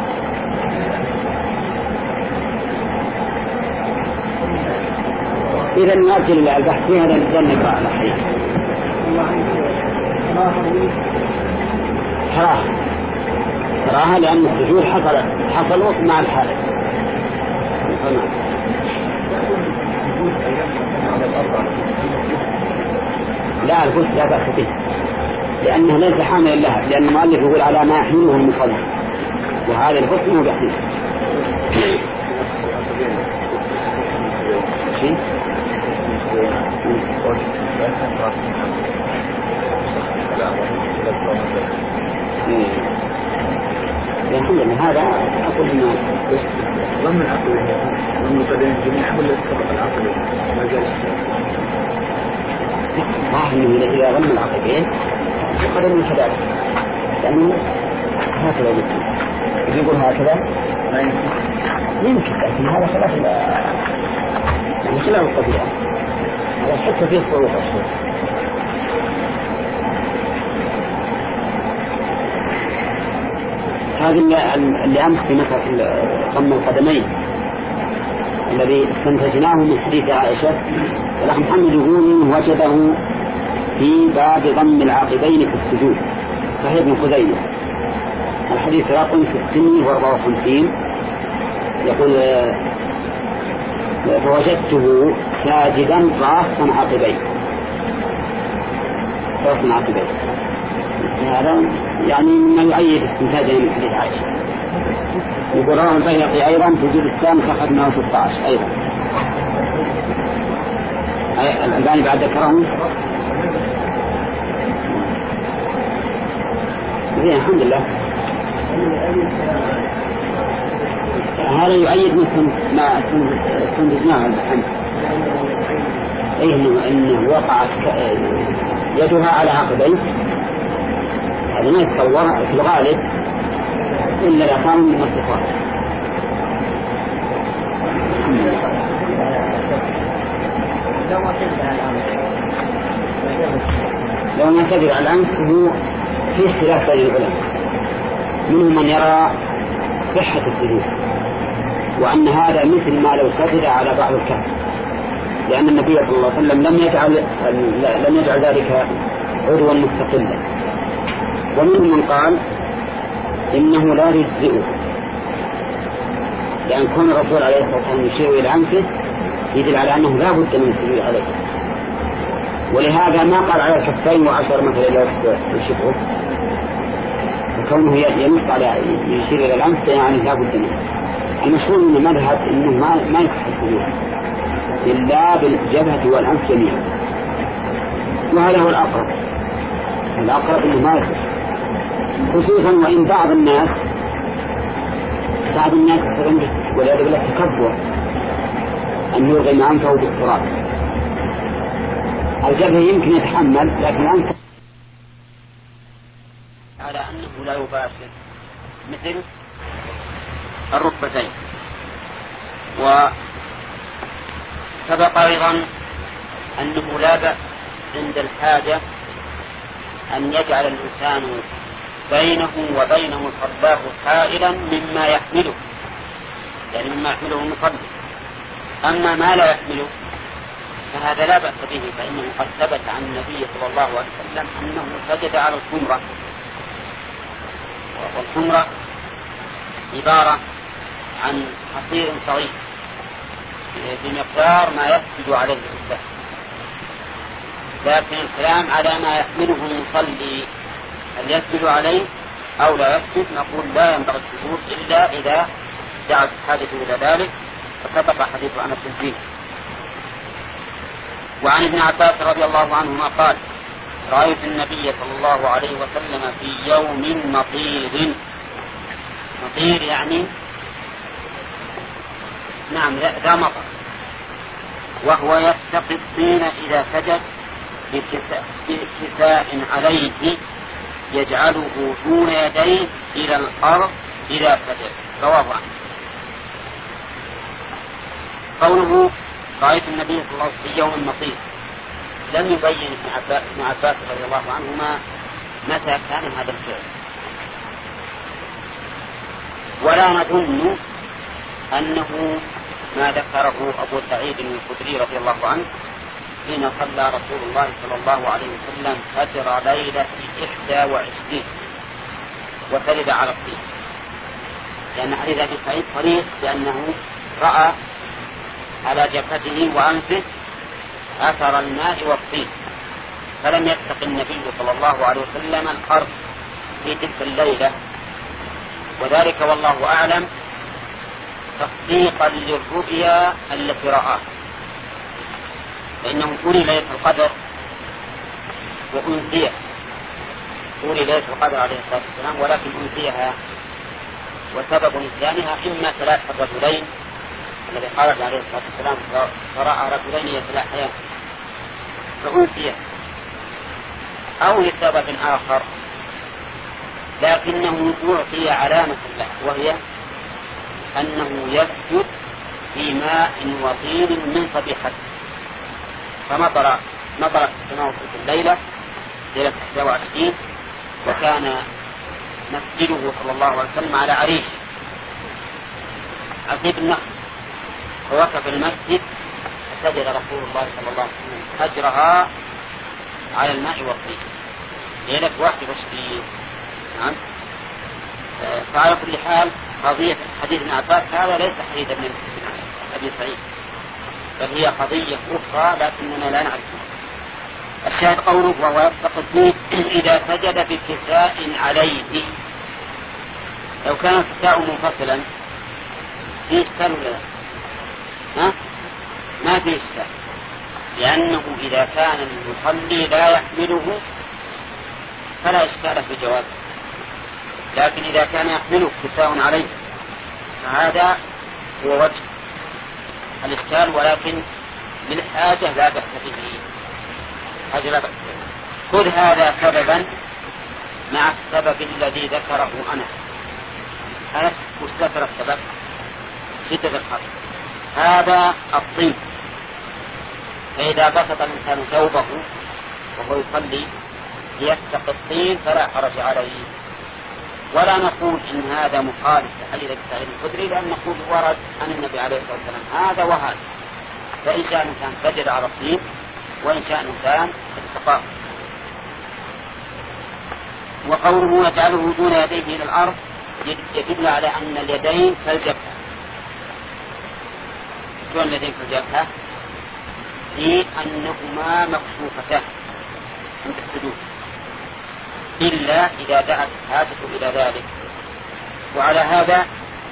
إذا نأجل إلى البحث في هذا الجنة على الحديث. كراهة كراهة لأن السجود حصل حصلوا مع الحالة. لا الغسل لا بأس به لأنه ليس حاملا لها، لأن المؤلف يقول على ما يحمله المصلي، وهذا الغسل مو بحمل. يقول أن هذا أقول إنه ضمن العقل ضمن قدم الجميع ولا السبب العقلي ما جاء صح إنه إذا ضمن العقلين قدم الحدث لأنه هكذا يمكن يقول هكذا يمكن، لكن هذا خلاف يعني خلاف الطبيعة، هذا حتى فيه الصروف الصروف. هذه اللي أمس في مثل ضم القدمين الذي استنتجناه من حديث عائشة، والأخ محمد يقول وجده في باب ضم العقبين في السجود صحيح ابن خزيمة، الحديث رقم ستين وأربعة وخمسين، يقول فوجدته ساجدا راسا عقبين راسا عقبين. هذا يعني ما يؤيد استنتاجه من حديث عائشة. يقول رواه البيهقي أيضا في الجزء الثاني صفحة مئة وستة عشر أيضا. الألباني بعد ذكرهم زين الحمد لله. هذا يؤيد مثل ما استنتجناه الحمد، أي إنه وقعت يدها على عقبيه، هذا ما يتصور في الغالب إلا الأخام من الصفات. لو ما تدري على الأنف هو في اختلاف بين العلماء، منهم من يرى صحة السجود وأن هذا مثل ما لو سجد على بعض الكهف، لأن النبي صلى الله عليه وسلم لم يجعل لم يجعل ذلك عضوا مستقلا. ومنهم من قال إنه لا يجزئه، لأن كون الرسول عليه الصلاة والسلام يشير إلى أنفه يدل على أنه لا بد من السجود عليه، ولهذا ما قال على الكفين وعشر مثلا لو يشبهه، وكونه ينص على يشير إلى الأنف يعني لا بد منه. المشهور من المذهب إنه ما ما يصح السجود إلا بالجبهة والأنف جميعا، وهذا هو الأقرب الأقرب إنه ما يصح، خصوصا وإن بعض الناس بعض الناس عنده والعياذ بالله تكبر أن يلغم أنفه بالتراب. الجبهة يمكن يتحمل لكن أنفه على أنه لا يباشر مثل الركبتين. وسبق أيضا أنه لا بأس عند الحاجة أن يجعل الإنسان بينه وبينه صلاه حائلا مما يحمله، يعني مما يحمله المصلي. أما ما لا يحمله فهذا لا بأس به، فإنه قد ثبت عن النبي صلى الله عليه وسلم أنه سجد على الخمرة، والخمرة عبارة عن حصير صغير بمقدار ما يسجد عليه الإنسان، لكن الكلام على ما يحمله المصلي هل يسجد عليه أو لا يسجد. نقول لا ينبغي السجود إلا إذا دعت الحاجة إلى ذلك، فسبق حديث أنس فيه. وعن ابن عباس رضي الله عنهما قال: رأيت النبي صلى الله عليه وسلم في يوم مطير. مطير يعني نعم ذا مطر، وهو يستقي الطين إذا سجد بكساء عليه يجعله دون يديه إلى الأرض إذا سجد. رواه عنه. قوله رأيت النبي صلى الله عليه وسلم في يوم مطير لم يبين ابن عباس رضي الله عنهما متى كان هذا الفعل، ولا نظن أنه ما ذكره أبو سعيد الخدري رضي الله عنه حين صلى رسول الله صلى الله عليه وسلم فجر ليلة إحدى وعشرين وسجد على الطين، لأن حديث أبي سعيد صريح بأنه رأى على جبهته وأنفه أثر الماء والطين، فلم يتق النبي صلى الله عليه وسلم الأرض في تلك الليلة، وذلك والله أعلم تصديقا للرؤيا التي رآها، فإنه أولي ليلة القدر وأنسيها، أولي ليلة القدر عليه الصلاة والسلام ولكن أنسيها، وسبب نسيانها إما ثلاث الرجلين الذي قال عليه الصلاة والسلام فرأى رجلين يتلاحيان فأنسيها، أو لسبب آخر لكنه يعطي علامة له، وهي أنه يسجد في ماء وطين من صبيحته، فمطر مطرت السماء في الليلة ليلة إحدى وعشرين، وكان مسجده صلى الله عليه وسلم على عريش عقيب النخل، فوقف المسجد فسجد رسول الله صلى الله عليه وسلم فجرها على الماء والطين ليلة واحد وعشرين. نعم. فعلى كل حال قضية حديث ابن عباس هذا ليس حديث ابن أبي سعيد، بل هي قضية أخرى لكننا لا نعرفها. الشاهد قوله وهو يستقي إذا سجد بكساء عليه. لو كان الكساء منفصلا في إشكال ولا لا؟ ها؟ ما في إشكال، لأنه إذا كان المصلي لا يحمله فلا إشكال في جوازه، لكن إذا كان يحمله كساء عليه فهذا هو وجه الإشكال، ولكن للحاجة لا بأس به، حاجة لا بأس به. خذ هذا سببا مع السبب الذي ذكره أنا أنا مستثر السبب شدة الحر هذا الطين، فإذا بسط الإنسان ثوبه وهو يصلي ليستقي الطين فلا حرج عليه، ولا نقول إن هذا مخالف لحديث أبي سعيد الخدري، لأن نقول ورد عن النبي عليه الصلاة والسلام هذا وهذا، فإن شاء الإنسان سجد على الطين وإن شاء الإنسان استقام. وقوله يجعله دون يديه إلى الأرض يدل على أن اليدين كالجبهة. شلون اليدين كالجبهة؟ في أنهما مكشوفتان عند السجود إلا إذا دعت الحاجة إلى ذلك، وعلى هذا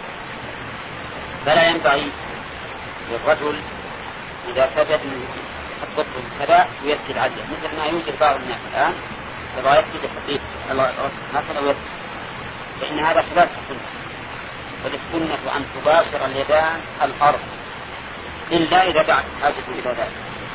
فلا ينبغي للرجل إذا سجد تحط كذا ويسجد عليه، مثل ما يوجد بعض الناس الآن يبغى يسجد خفيف هكذا ويسجد، فإن هذا خلاف السنة. فالسنة أن تباشر اليدان الأرض إلا إذا دعت حاجة إلى ذلك.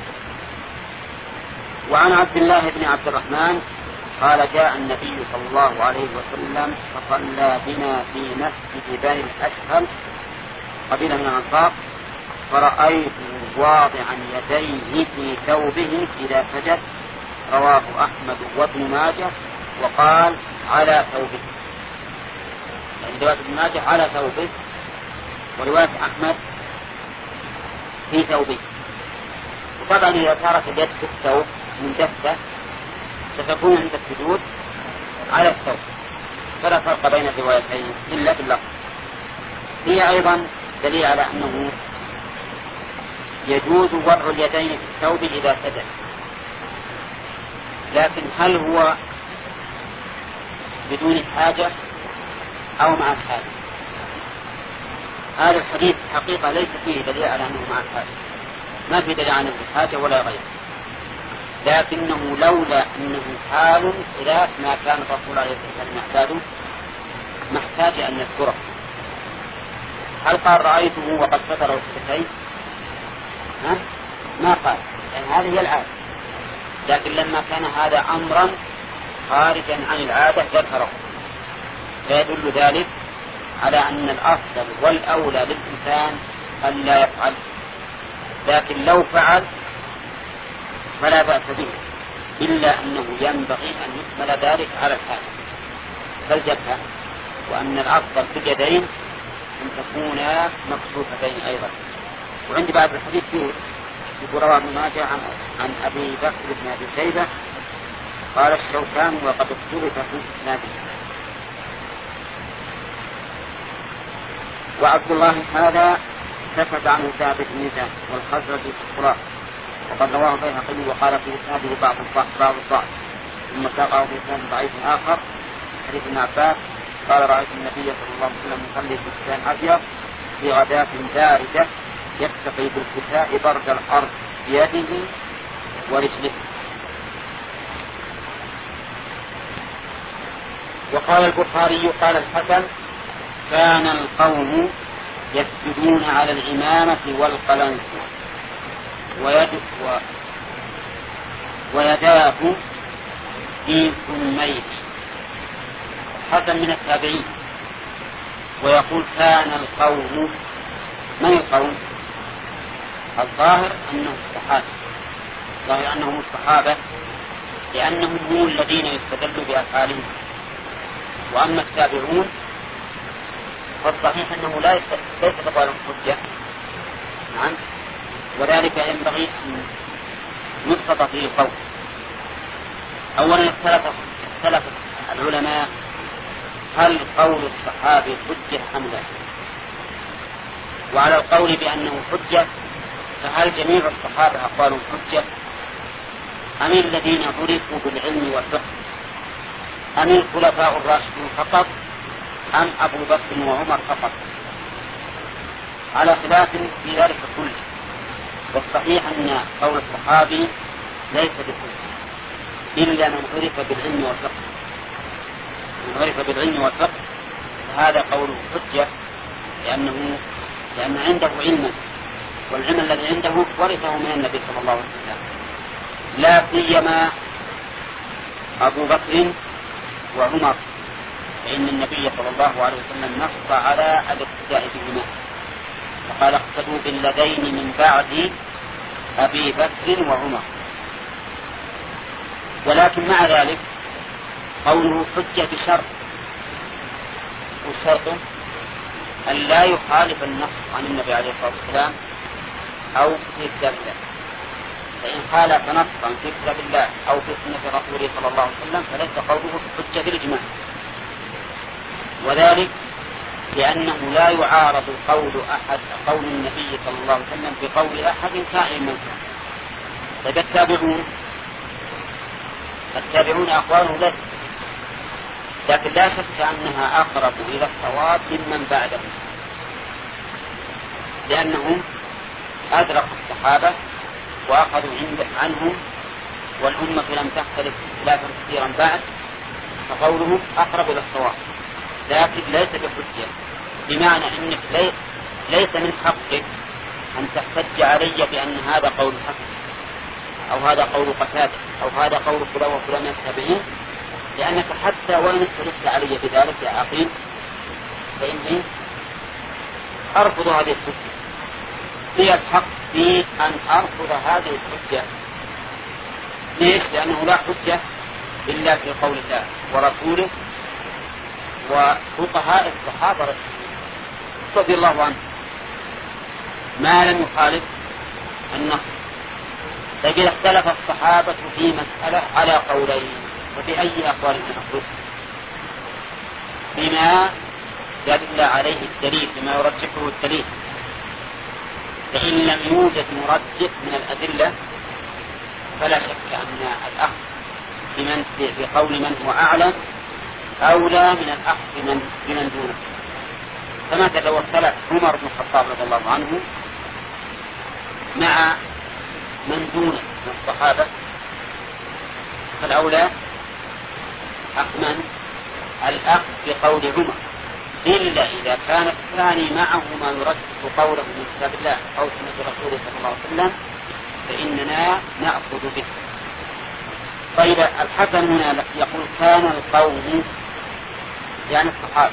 وعن عبد الله بن عبد الرحمن قال جاء النبي صلى الله عليه وسلم فصلى بنا في مسجد بني الأشهل قبيلة من الأنصار، فرأيت واضعا يديه في ثوبه إذا سجد. رواه أحمد وابن ماجه وقال على ثوبه، يعني رواية ابن ماجه على ثوبه، ورواية أحمد في ثوبه. وطبعا إذا صارت اليد في الثوب من دفة ستكون عند السجود على الثوب، فلا فرق بين الروايتين إلا في اللفظ. هي أيضا دليل على أنه يجوز وضع اليدين في الثوب إذا سجد، لكن هل هو بدون حاجة أو مع الحاجة؟ هذا الحديث حقيقة ليس فيه دليل على أنه مع الحاجة، ما في دليل على الحاجة ولا غيره، لكنه لولا أنه حال خلاف ما كان الرسول عليه الصلاة والسلام يحتاجه ما احتاج أن يذكره. هل قال رأيته وقد فتر الشفتين؟ ها؟ ما قال، لأن يعني هذه هي العادة، لكن لما كان هذا أمرا خارجا عن العادة ذكره، فيدل ذلك على أن الأفضل والأولى للإنسان أن لا يفعل، لكن لو فعل فلا بأس به، إلا أنه ينبغي أن يكمل ذلك على الحال فالجبهة، وأن الأفضل في اليدين أن تكونا مكشوفتين أيضا. وعندي بعد الحديث فيه رواه ابن ماجه عن, عن أبي بكر بن أبي شيبة قال الشوكاني وقد اختلف في إسناده. وعبد الله هذا ثبت عنه ثابت بن زيد والخزرج في الصلاة، وقد رواه البيهقي وقال في إسناده بعض بعض الضعف، ثم ساقه في إسناد ضعيف آخر حديث ابن عباس قال رأيت النبي صلى الله عليه وسلم يصلي في كساء أبيض في غداة باردة يتقي بالكساء برد الأرض بيده ورجله. وقال البخاري قال الحسن كان القوم يسجدون على العمامة والقلنسوة ويداه في كميه. حسن من التابعين ويقول كان القوم، من القوم؟ الظاهر أنهم الصحابة، الظاهر أنهم الصحابة لأنهم هم الذين يستدلوا بأفعالهم، وأما التابعون فالصحيح أنه لا ليس تقالهم حجة. نعم، وذلك ينبغي أن نبسط فيه القول. أولا اختلف العلماء هل قول الصحابي حجة أم لا، وعلى القول بأنه حجة فهل جميع الصحابة أقوالهم حجة أم الذين عرفوا بالعلم والفقه، أم الخلفاء الراشدون فقط، أم أبو بكر وعمر فقط، على خلاف في ذلك كله. والصحيح أن قول الصحابي ليس بحجة إلا من عرف بالعلم والفقه، من عرف بالعلم والفقه هذا قوله حجة لأنه لأن عنده علما، والعلم الذي عنده ورثه من النبي صلى الله عليه وسلم، لا سيما أبو بكر وعمر، فإن النبي صلى الله عليه وسلم نص على الاقتداء بهما، فقال اقتدوا بالذين من بعد أبي بكر وعمر. ولكن مع ذلك قوله حجة بشرط، والشرط أن لا يخالف النص عن النبي عليه الصلاة والسلام أو في كتاب الله، فإن خالف نصا في كتاب الله أو في سنة رسوله صلى الله عليه وسلم فليس قوله حجة بالإجماع، وذلك لأنه لا يعارض قول أحد قول النبي صلى الله عليه وسلم بقول أحد كائن من كان. فالتابعون التابعون أقوالهم لا، لكن لا شك أنها أقرب إلى الصواب ممن بعدهم، لأنهم أدركوا الصحابة وأخذوا عنهم والأمة لم تختلف اختلافا كثيرا بعد، فقولهم أقرب إلى الصواب، لكن ليس بحجة، بمعنى أنك ليس, ليس من حقك أن تحتج علي بأن هذا قول حسن أو هذا قول قتادة أو هذا قول فلان وفلان التابعين، لأنك حتى وإن اختلفت علي بذلك يا عقيل فإني أرفض هذه الحجة. هي الحق في أن أرفض هذه الحجة. ليش؟ لأنه لا حجة إلا في قول الله ورسوله وفقهاء الصحابة رضي الله عنهم ما لم يخالف النص. لكن اختلف الصحابة في مسألة على قولين، وبأي أقوال نخرج؟ بما دل عليه الدليل، بما يرجحه الدليل. فإن لم يوجد مرجح من الأدلة فلا شك أن الأخذ بمن بقول من هو أعلم أولى من الأخذ بمن, بمن دونه. فماذا لو اختلف عمر بن الخطاب رضي الله عنه مع من دونه من الصحابة، فالأولى أخمن الأخذ بقول عمر، إلا إذا كان الثاني معه ما يرجح قوله من كتاب الله أو سنة رسوله صلى الله عليه وسلم فإننا نأخذ به. طيب الحسن هنا يقول كان القوم يعني الصحابة،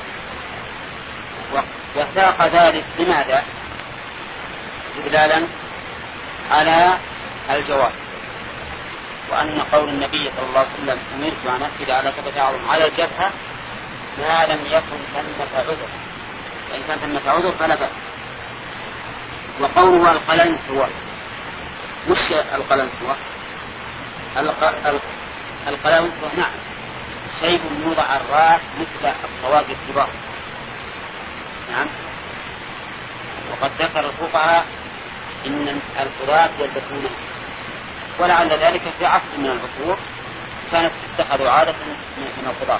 وساق ذلك لماذا؟ استدلالا على الجواب، وأن قول النبي صلى الله عليه وسلم أمرت أن أسجد على سبعة أعظم على الجبهة ما لم يكن ثمة عذر، وإن كان ثمة عذر فلا بأس. وقوله القلنسوة، مش القلنسوة، القلنسوة نعم شيء يوضع الراس مثل الطواقي الكبار، نعم. وقد ذكر الفقهاء إن القضاة يلبسونه، ولعل ذلك في عصر من العصور كانت تتخذ عادة من القضاة.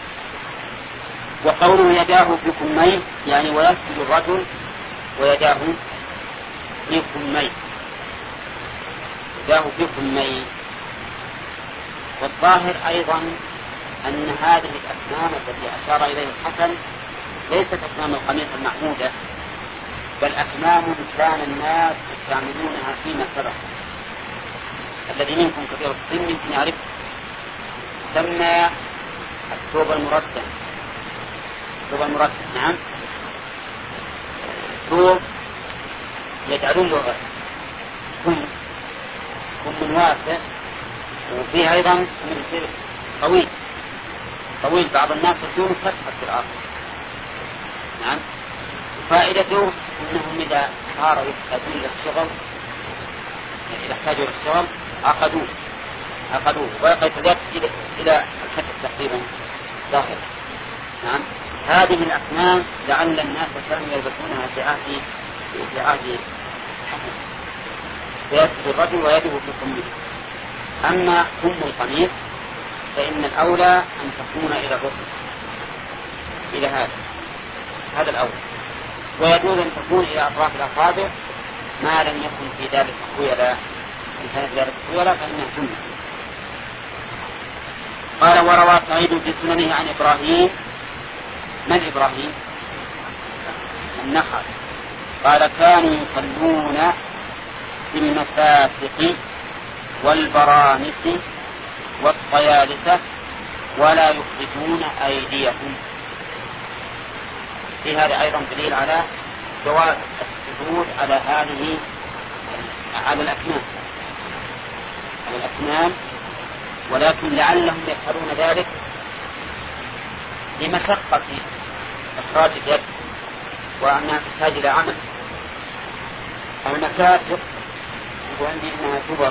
وقوله يداه في كميه يعني ويسجد الرجل ويداه في كميه، يداه في كميه. والظاهر أيضا أن هذه الأكمام التي أشار إليها الحسن ليست أكمام القميص المحمودة، بل أكمام كان الناس يستعملونها فيما سبق. الذي منكم كثير السن يمكن يعرف سمى الثوب المرتب، الثوب المرتب نعم، ثوب يجعلون له كم كم واسع وفيه أيضا من طويل طويل بعض الناس يكون فتحة في الأرض، نعم. فائدته أنهم إذا صاروا يحتاجون إلى الشغل إذا احتاجوا إلى الشغل عقدوه عقدوه ويقف ذلك إلى إلى الكتف تقريبا ظاهر، نعم. هذه الأكمام لعل الناس كانوا يلبسونها في عهد في عهد فيسجد الرجل ويده في كمه. أما كم القميص فإن الأولى أن تكون إلى الركبة، إلى هذا هذا الأول، ويجوز أن تكون إلى أطراف الأصابع ما لم يكن في ذلك خيلاء، إن كانت ذلك خيلاء فإنها سنة. قال وروى سعيد في سننه عن إبراهيم. من إبراهيم؟ النخعي. قال كانوا يصلون في المسافق والبرانس والطيالسة ولا يخرجون أيديهم. في هذا أيضا دليل على جواز السجود على هذه على الأكمام على الأكمام ولكن لعلهم يفعلون ذلك لمشقة إخراج اليد وأنها تحتاج إلى عمل. المكاتب يقول عندي إنها تبر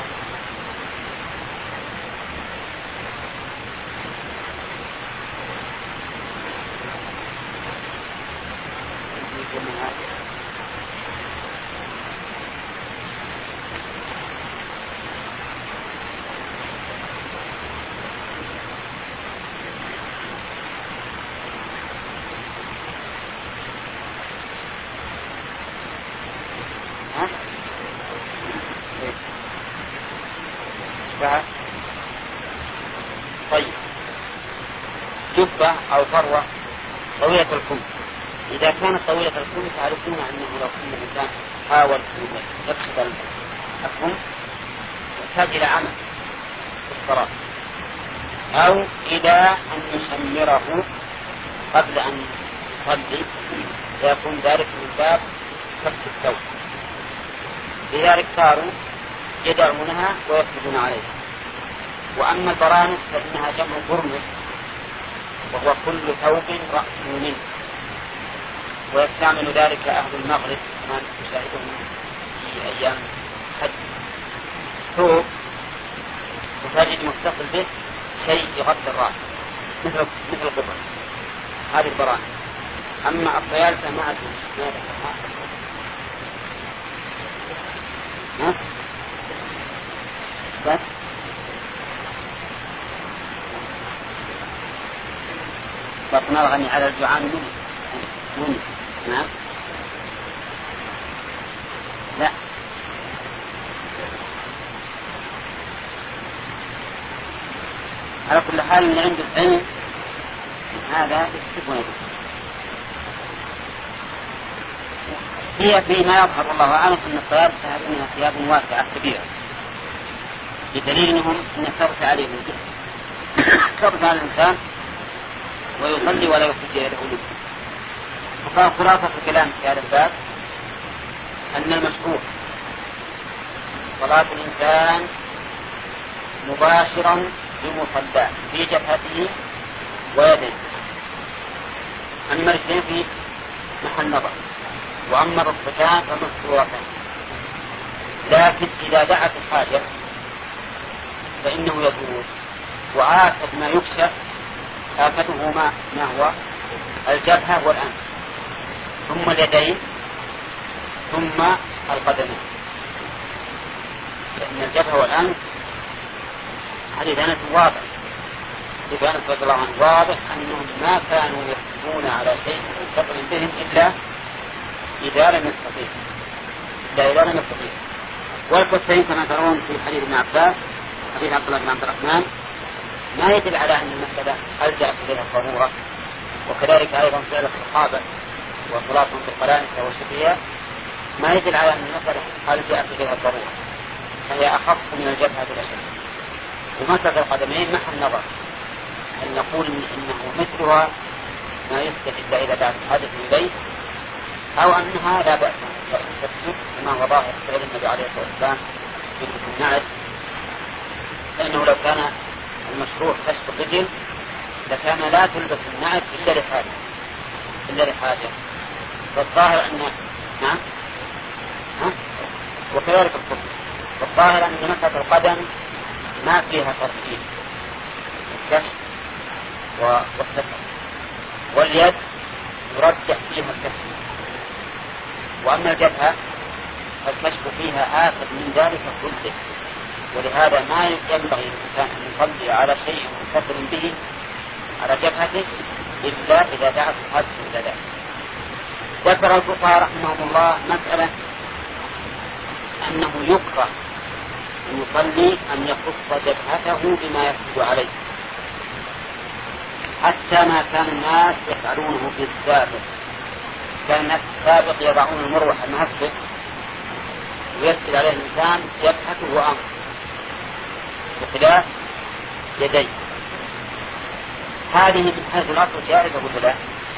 جبة أو فروة طويلة الكم. إذا كانت طويلة الكم تعرفون أنه لو كان الإنسان حاول يكشف الكم يحتاج إلى عمل في الصلاة، أو إلى أن يشمره قبل أن يصلي فيكون ذلك من باب كف الثوب. لذلك صاروا يدعونها ويكتبون عليها. وأما البرانس فإنها جمع برنس، وهو كل ثوب رأسه منه، ويستعمل ذلك أهل المغرب كما نشاهدهم في أيام الحج. ثوب وتجد متصل به شيء يغطي الرأس مثل مثل القبر، هذه البرانس. أما الطيال فما أدري ما ها بس بطنا غني على الجوعان منه منه نعم لا على كل حال اللي عنده العلم هذا يكتبون به. هي فيما يظهر الله أعلم أن الطيار تهدونها ثياب واسعة كبيرة، بدليل أنهم نثرت عليهم كبت على الإنسان ويصلي ولا يخرج يده لبه. وقال خلاصة الكلام في هذا الباب أن المشروع صلاة الإنسان مباشرا بمصلاه في جبهته ويديه، أما الرجلين في محل نظر، وأما الركبتان فمستورتان. لكن إذا دعت الحاجة فإنه يجوز. وآكد ما يكشف آكده ما, ما هو الجبهة والأنف ثم اليدين ثم القدمين، لأن الجبهة والأنف حديث أنس واضح، حديث أنس رضي الله عنه واضح أنهم ما كانوا يكتبون على شيء يستقبل بهم إلا إذا لم يستطيع إلا إذا لم يستطيع. والكفين كما ترون في حديث ابن عباس حديث عبد الله بن عبد الرحمن ما يدل على أن المسألة ألجأت إليها الضرورة. وكذلك أيضا فعل الصحابة وصلاتهم بالقلائنة والشفية ما يدل على أن المسألة ألجأت إليها الضرورة، فهي أخف من الجبهة بالأشد. ومسألة القدمين محل نظر، أن نقول إنه مثلها ما يثبت إلا إذا دعت الحاجة إليه، أو أنها لا بأس تثبت كما هو ظاهر فعل النبي عليه الصلاة والسلام في النعت، لأنه لو كان المشروع كشف الرجل لكان لا تلبس النعت إلا لحاجة إلا لحاجة والظاهر أن نعم ها؟ وكذلك القدم. والظاهر أن مسألة القدم ما فيها ترتيب الكشف والسفر، واليد يرجح فيها الكشف. وأما الجبهة فالكشف فيها آخر من ذلك كله، ولهذا ما ينبغي للإنسان أن يصلي على شيء متصل به على جبهته إلا إذا دعت الحاجة إلى ذلك. ذكر الفقهاء رحمهم الله مسألة أنه يكره أن يصلي أن يخص جبهته بما يكتب عليه، حتى ما كان الناس يفعلونه في السابق. كان الناس السابق يضعون المروح المهفت ويسجد عليه الإنسان جبهته وأنفه بخلاف يديه. هذه من حيث الأصل جائزة ولا لا؟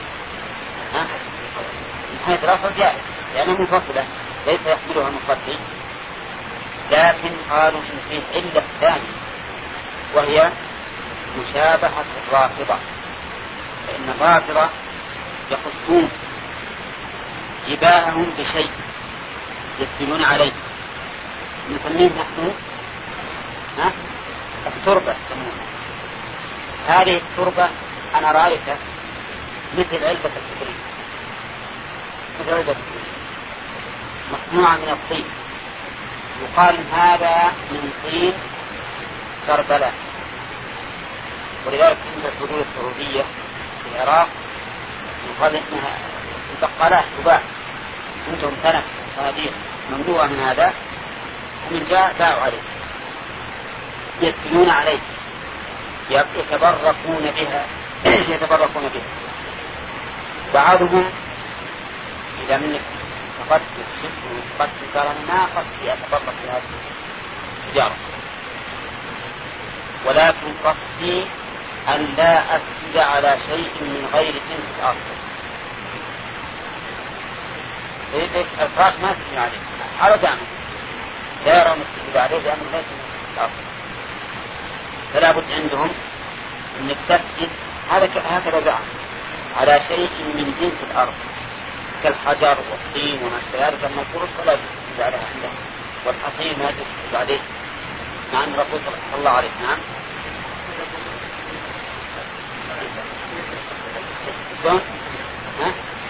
من حيث الأصل جائزة لأنها منفصلة ليس يحملها المصلي، لكن قالوا إن فيه علة ثانية وهي مشابهة الرافضة، فإن الرافضة يخصون جباههم بشيء يسجدون عليه نسميه نحن ها التربة يسمونها. هذه التربة أنا رأيتها مثل علبة الكبريت، مثل علبة الكبريت مصنوعة من الطين، يقال هذا من طين كربلاء. ولذلك عند الحدود السعودية في العراق يقال إنها البقالات تباع عندهم ثلاث صناديق مملوءة من هذا، ومن جاء باعوا عليه يسجدون عليه يتبركون بها يتبركون به. بعضهم إذا منك فقدت شفت فقدت قال ما قصدي أتبرك بهذه التجارة، ولكن قصدي أن لا أسجد على شيء من غير جنس الأرض. الفراش ما تسجد عليه على دعمه، لا يرون السجد عليه لأنه ليس من جنس الأرض، فلا بد عندهم أن تسجد هكذا دعم على شيء من جنس الأرض كالحجر والطين وما اشبه ذلك من الفرش، فلا تسجد عليها عندهم. والحصين ما تسجد عليه، مع أن الرسول صلى الله عليه وسلم نعم ها؟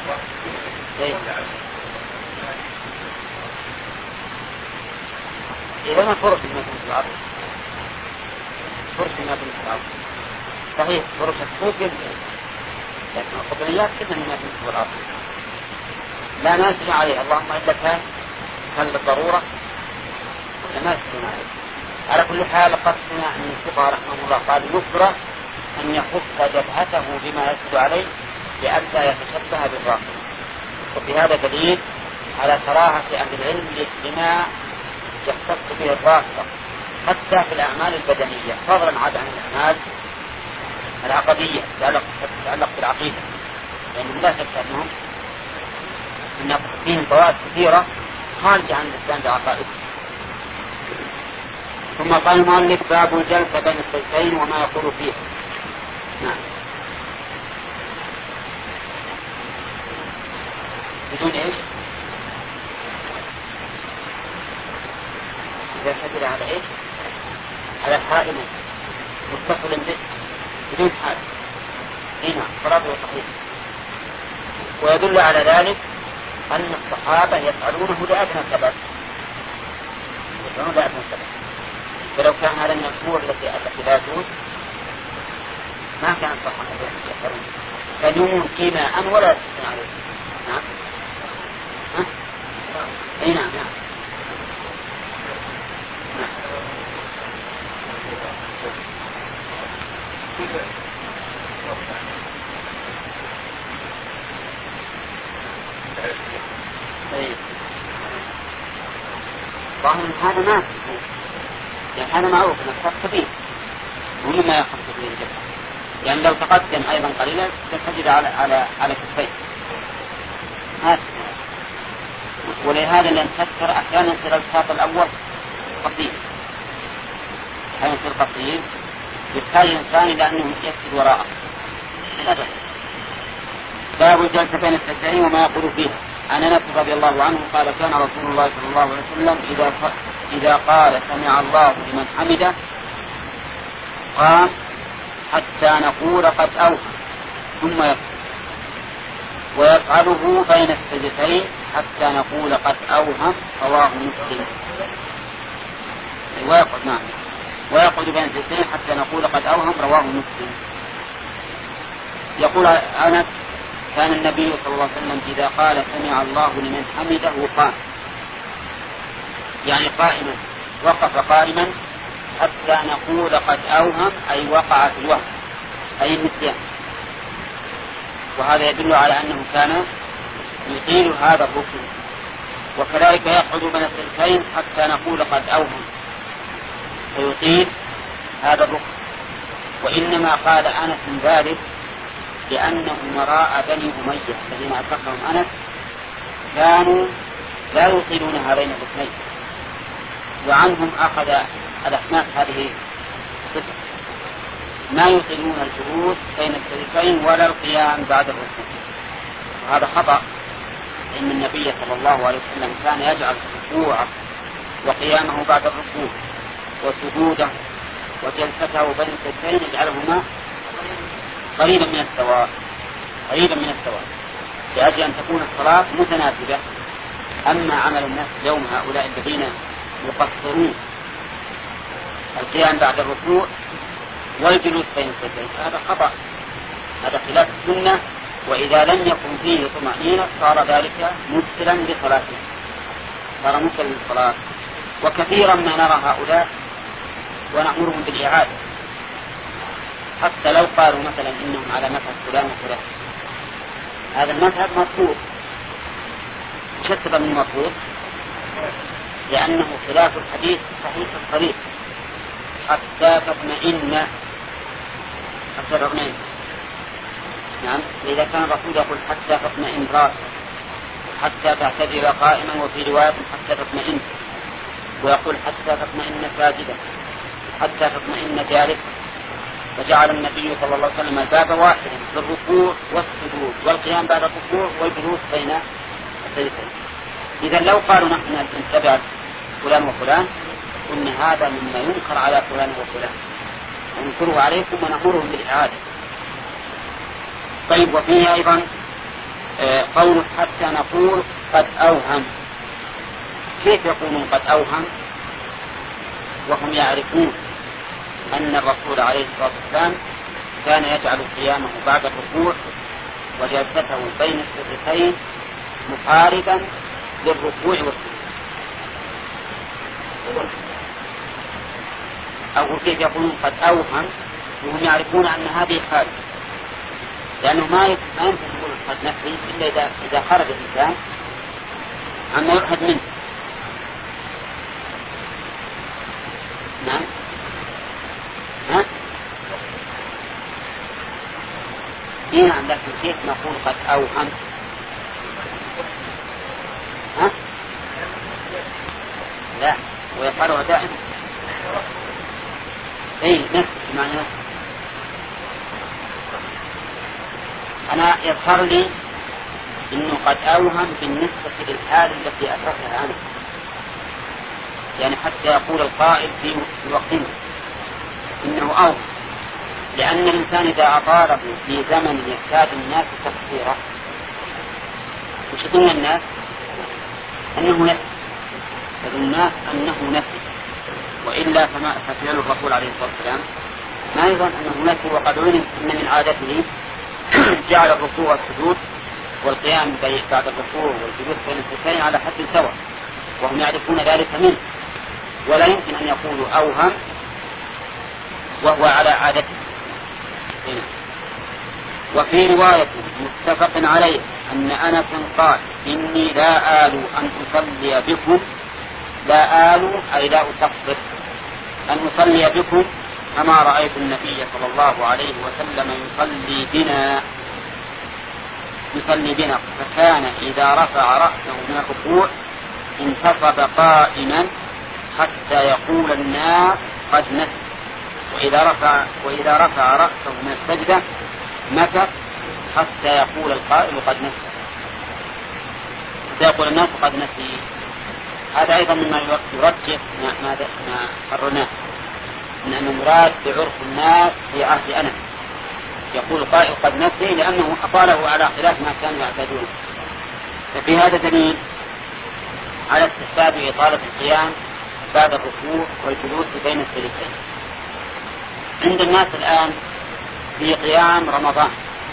إذا ما فرش ما في الأرض، فرش ما في الأرض صحيح، فرش السوق يمكن، لكن القطنيات كلها ما في الأرض لا ناسج عليه، اللهم إلا كان كان للضرورة لا ناسج عليه. على كل حال قصنا أن الفقهاء رحمه الله قال يكره أن يخف جبهته بما يسجد عليه لئلا يتشبه بالراقي، وفي هذا دليل على كراهة أهل العلم لما يختص به الراقة حتى في الأعمال البدنية، فضلا عن الأعمال العقدية تتعلق بالعقيدة، لأنهم لا شك أنهم أن فيهم فوائد كثيرة خارجة عن الإسلام بعقائده. ثم قال المؤلف باب الجلسة بين السجدتين وما يقول فيه. نعم بدون ايش؟ إذا سجد على ايش؟ على حائل متصل به بدون حائل، هنا صلاته صحيح. ويدل على ذلك أن الصحابة يفعلونه لأدنى سبب، يفعلونه لأدنى سبب، فلو كان هذا المشروع التي لا يجوز ما كان الصحابة يفعلون، فنون كيماء ولا يستطيع عليه. نعم ها؟ اي نعم نعم نعم ظاهر هذا ما يعني هذا معروف أنه خاص به ومما يخص به الجبهة، يعني لو تقدم أيضا قليلا تجد على على على كفيه هذا. ولهذا لأن تذكر أحيانا يصير الخط الأول قصير، أحيانا يصير قصير يحتاج الإنسان إلى أنه يسجد وراءه. باب الجلسة بين السجدتين وما يقول فيها. عن أنس رضي الله عنه قال كان رسول الله صلى الله عليه وسلم إذا إذا قال سمع الله لمن حمده قام حتى نقول قد أوفى ثم يقول، ويفعله بين السجدتين حتى نقول قد أوهم، رواه مسلم. ويقعد نعم ويقعد بين السجدتين حتى نقول قد أوهم، رواه مسلم. يقول أنس كان النبي صلى الله عليه وسلم إذا قال سمع الله لمن حمده قام، يعني قائما، وقف قائما حتى نقول قد أوهم، أي وقع في الوهم أي النسيان. وهذا يدل على أنه كان يطيل هذا الركن. وكذلك يقعد بين السجدتين حتى نقول قد أوهم، فيطيل هذا الركن. وإنما قال أنس من ذلك لأن أمراء بني أمية الذين أدركهم أنس كانوا لا يطيلون هذين الركنين، وعنهم أخذ الأحناف هذه الصفة، ما يطيلون الجلوس بين السجدتين ولا القيام بعد الركوع. وهذا خطأ، إن النبي صلى الله عليه وسلم كان يجعل ركوعه وقيامه بعد الركوع وسجوده وجلسته بين السجدتين يجعلهما قريبا من السواء، قريبا من السواء لأجل أن تكون الصلاة متناسبة. أما عمل الناس اليوم هؤلاء الذين يقصرون القيام بعد الركوع والجلوس بين السجدتين هذا خطأ، هذا خلاف السنة. وإذا لم يكن فيه طمأنينة صار ذلك مبطلا لصلاته، صار مبطلا للصلاة. وكثيرا ما نرى هؤلاء ونأمرهم بالإعادة، حتى لو قالوا مثلا إنهم على مذهب فلان وفلان، هذا المذهب مرفوض. شتت من مرفوض لأنه خلاف الحديث صحيح الصريح. حتى تطمئن حتى تطمئن نعم. إذا كان الرسول يقول حتى تطمئن راسك، حتى تعتدل قائما، وفي رواية حتى تطمئن، ويقول حتى تطمئن ساجدا، حتى تطمئن جالسا. فجعل النبي صلى الله عليه وسلم الباب واحدا في الركوع والسجود والقيام بعد الركوع والجلوس بين السجدتين. إذا لو قالوا نحن نتبع فلان وفلان قلنا هذا مما ينكر على فلان وفلان، وننكره عليكم ونأمرهم بالإعادة. طيب، وفيه أيضا قول حتى نقول قد أوهم. كيف يقولون قد أوهم وهم يعرفون أن الرسول عليه الصلاة والسلام كان يجعل قيامه بعد الركوع وجلسته بين السجدتين مقاربا للركوع والسجود؟ أو كيف يقولون قد أوهم وهم يعرفون أن هذه خارج؟ لأنه ما يمكن يقول قد نفي إلا إذا إذا خرج الإنسان عما يؤخذ منه. نعم. ها؟ إيه نعم، لكن كيف نقول قد أوهم؟ ها؟ لا، ويقالها دائما. إيه نفس معنى نفس. أنا يظهر لي إنه قد أوهم بالنسبة للحال التي أدركها أنا، يعني حتى يقول القائل في وقتنا إنه أوهم، لأن الإنسان إذا أطاله في زمن يحتاج الناس تفسيره وش يظن الناس؟ أنه نفي، يظن الناس أنه نفي، وإلا فما ففعل الرسول عليه الصلاة والسلام ما يظن أنه نفي. وقد علم أن من عادته جعل الركوع والسجود والقيام بعد الركوع والجلوس بين السجدتين على حد سواء، وهم يعرفون ذلك منه، ولا يمكن أن يقولوا أوهم وهو على عادته. وفي رواية متفق عليه أن أنس قال إني لا آل أن أصلي بكم، لا آل أي لا أتقصر أن أصلي بكم كما رأيت النبي صلى الله عليه وسلم يصلي بنا يصلي بنا فكان إذا رفع رأسه من الركوع انتصب قائما حتى يقول الناس قد نسي، وإذا رفع وإذا رفع رأسه من السجدة مكث حتى يقول القائل قد نسي، حتى يقول الناس قد نسي. هذا أيضا مما يرجح ما ما قررناه من أن المراد بعرف الناس في عهد أنس، يقول القائل قد نسي لأنه أطاله على خلاف ما كانوا يعتادون. ففي هذا دليل على استحباب إطالة القيام بعد الركوع والجلوس بين السجدتين. عند الناس الآن في قيام رمضان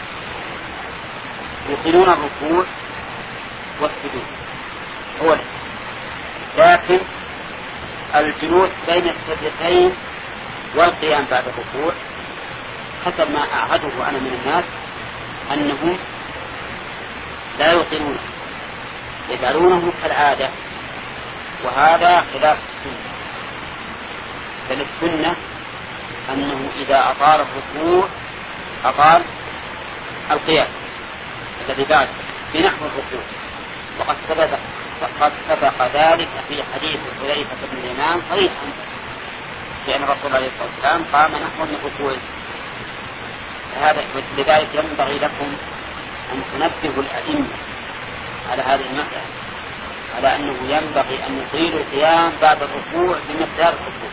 يطيلون الركوع والسجود أولا، لكن الجلوس بين السجدتين والقيام بعد الركوع حسب ما أعهده أنا من الناس أنهم لا يطيلونه، يجعلونه كالعادة، وهذا خلاف السنة. بل السنة أنه إذا أطال الركوع أطال القيام الذي بعد بنحو الركوع، وقد سبق قد سبق ذلك في حديث حذيفة بن اليمان صريحا، لأن الرسول عليه الصلاة والسلام قام نحو من الركوع. هذا لذلك ينبغي لكم أن تنبهوا الأئمة على هذه المسألة، على أنه ينبغي أن يطيلوا القيام بعد الركوع بمقدار الركوع،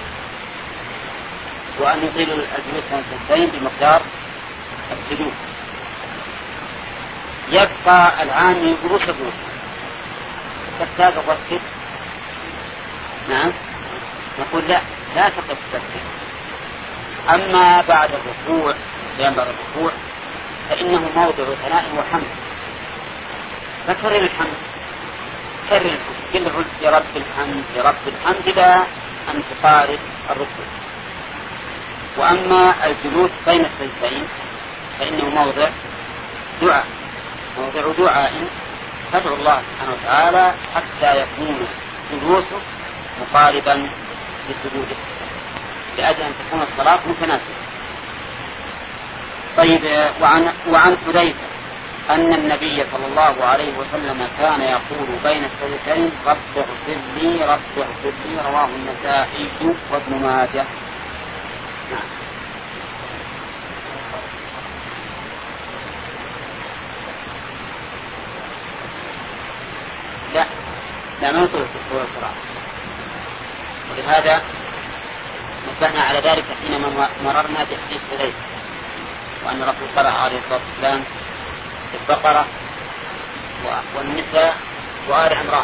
وأن يطيلوا الجلوس بين السجدتين بمقدار السجود. يبقى العام يقول سجود تحتاج وقت. نعم، نقول لا لا تقف تسجد. أما بعد الركوع قيام بعد الركوع فإنه موضع ثناء وحمد، فكرر الحمد، كرر الحمد، قل يا رب الحمد يا رب الحمد إلى أن تقارب الركوع. وأما الجلوس بين السجدتين فإنه موضع دعاء موضع دعاء تدعو الله سبحانه وتعالى حتى يكون جلوسه مقاربا لسجوده لأجل أن تكون الصلاة متناسبة. طيب، وعن وعن حذيفة أن النبي صلى الله عليه وسلم كان يقول بين السجدتين رب اغفر لي رب اغفر لي، رواه النسائي وابن ماجه. نعم. لا لا ما يطول في القراءة، ولهذا نبهنا على ذلك حينما مررنا بحديث حذيفة وأن الرسول قرأ عليه الصلاة والسلام البقرة والنساء وآل عمران.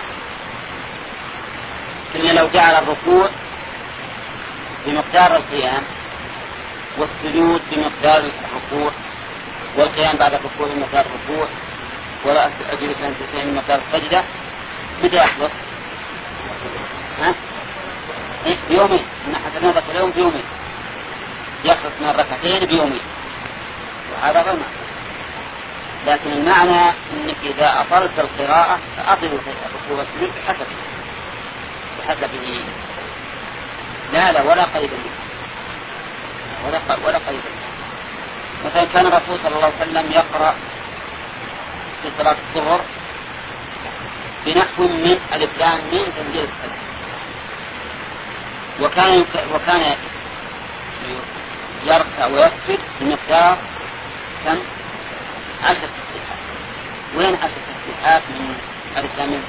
كنا لو جعل الركوع بمقدار القيام والسجود بمقدار الركوع والقيام بعد الركوع بمقدار الركوع ولا أجلس أن تسلم بمقدار السجدة، متى يحدث؟ ها؟ إيه؟ بيومين. إن حسنا ذاك اليوم بيومين، يخلص من الركعتين بيومين، وهذا غير معنى. لكن المعنى أنك إذا أطلت القراءة فأطل الركوع والسجود بحسب بحسبه، لا لا ولا قريب منه ولا ولا قريب منه. مثلا كان الرسول صلى الله عليه وسلم يقرأ في صلاة الظهر بنحو من ألف لام ميم تنزيل السجدة، وكان وكان يركع ويسجد بمقدار كم؟ عشر تسبيحات. وين عشر تسبيحات من ألف لام ميم؟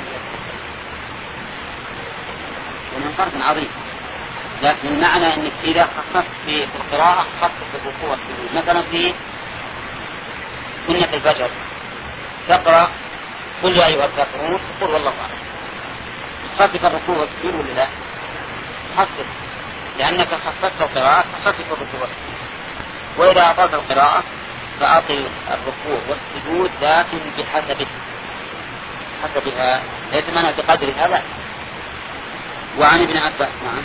ومن فرق عظيم. لكن المعنى أنك إذا خصصت في القراءة خصصت الركوع والسجود. مثلا في سنة الفجر تقرأ قل يا أيها الكافرون قل والله أعلم، خفف الركوع والسجود ولا لا؟ خفف، لأنك خففت القراءة خفف الركوع والسجود. وإذا أطلت القراءة فأطل الركوع والسجود لكن بحسب حسبها، ليس معنى بقدر هذا. وعن ابن عباس نعم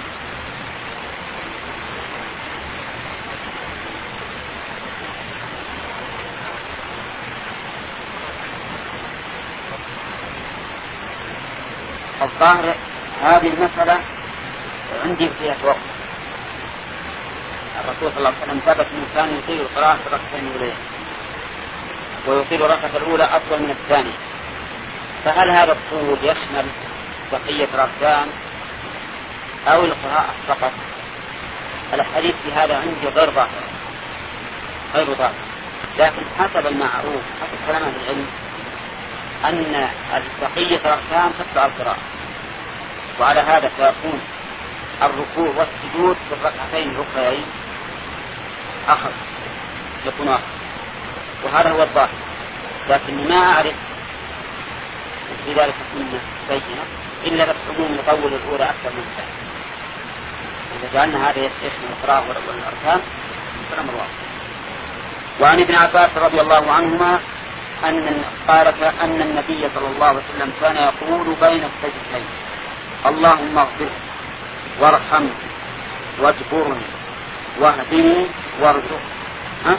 الظاهر هذه المسألة عندي فيها توقف. الرسول صلى الله عليه وسلم ثبت أنه كان يطيل القراءة في الركعتين الأولى ويطيل الركعة الأولى أطول من الثانية، فهل هذا الطول يشمل بقية الأركان أو القراءة فقط؟ الحديث في هذا عندي غير ظاهر غير ظاهر لكن حسب المعروف حسب كلام أهل العلم أن بقية الأركان تتبع القراءة، وعلى هذا فيكون الركوع والسجود في الركعتين الأخرين أخر يكون أخر، وهذا هو الظاهر. لكن ما أعرف في ذلك السنة بينة إلا بس عموم يطول الأولى أكثر من الثانية. إذا جعلنا هذا يشمل القراءة والأركان فالأمر واضح. وعن ابن عباس رضي الله عنهما أن قال أن النبي صلى الله عليه وسلم كان يقول بين السجدتين اللهم اغفر وارحمني واجبرني واهدني وارزقني. ها؟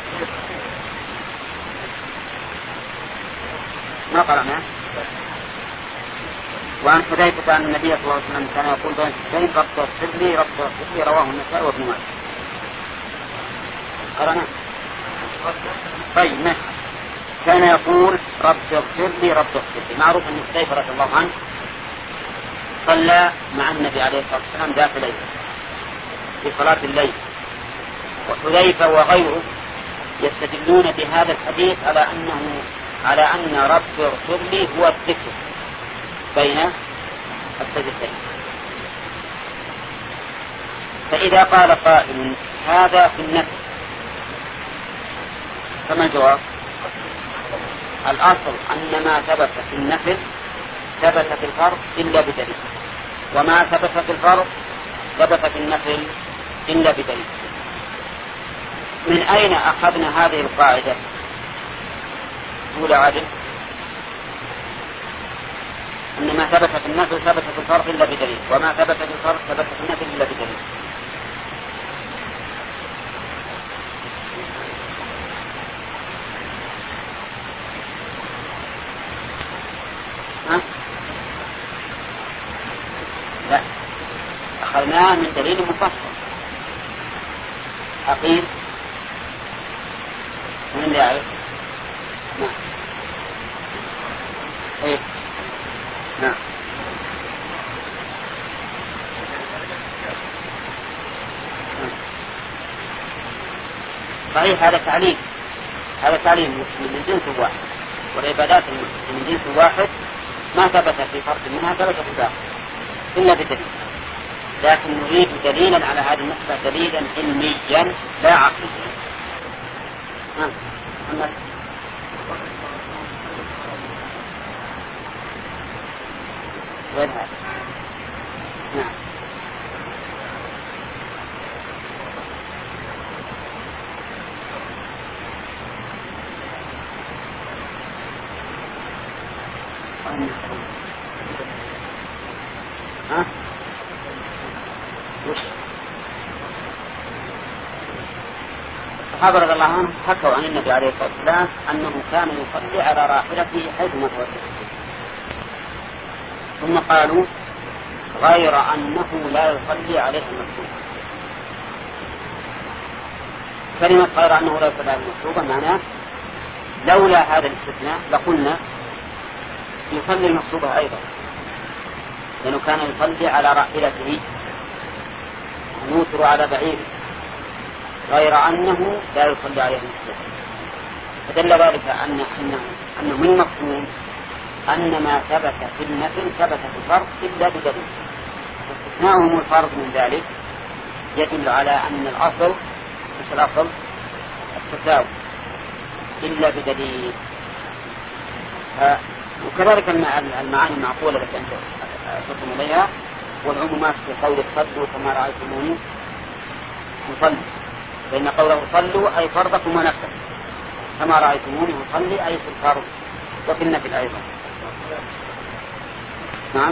ما قرأنا. وعن حذيفة أن النبي صلى الله عليه وسلم كان يقول بين السجدتين رب اغفر لي رب اغفر لي، رواه النسائي وابن ماجه. قرأنا. طيب ماشي. كان يقول رب اغفر لي رب اغفر لي. معروف أن حذيفة رضي الله عنه صلى مع النبي عليه الصلاة والسلام ذات ليلة في صلاة الليل، وحذيفة وغيره يستدلون بهذا الحديث على أنه على أن رب اغفر لي هو الذكر بين السجدتين. فإذا قال قائل هذا في النفس فما الجواب؟ الأصل أن ما ثبت في النفس ثبت في الفرض إلا بدليل، وما ثبت في الفرض ثبت في النفل إلا بدليل. من أين أخذنا هذه القاعدة؟ أولى عدل أن ما ثبت في النفل ثبت في الفرض إلا بدليل، وما ثبت في الفرض ثبت في النفل إلا بدليل. ها؟ لا، أخذناه من دليل مفصل. أقيل من اللي يعرف؟ نعم. إيه؟ نعم. صحيح، هذا تعليم، هذا تعليم من جنس واحد، والعبادات من جنس واحد ما ثبت في فرق منها ثبت في باقي إلا بدليل، لكن نريد دليلا على هذه النقطة، دليلا علميا لا عقليا. ها محمد. وين هذا؟ نعم. ها؟ وش؟ الصحابة رضي الله عنهم حكوا عن النبي عليه الصلاة والسلام أنه كان يصلي على راحلته حيثما توجه، ثم قالوا غير أنه لا يصلي عليه المكتوب. كلمة غير أنه لا يصلي عليه المكتوب معناه لولا هذا الاستثناء لقلنا يصلي المكتوبة أيضا، لأنه كان يصلي على راحلته يوتر على بعيره، غير أنه لا يصلي عليه المكتوب. فدل ذلك أن أنه من مفهوم أن ما ثبت في النفل ثبت في الفرض إلا بدليل، واستثناؤهم الفرض من ذلك يدل على أن الأصل مش الأصل التساوي إلا بدليل. وكذلك المعاني المعقولة التي أنت أشرتم إليها والعمومات في قول صلوا كما رأيتموني نصلي، فإن قوله صلوا أي فرضكم ونفسكم كما رأيتموني نصلي أي في الفرض وفي النفل أيضا. نعم.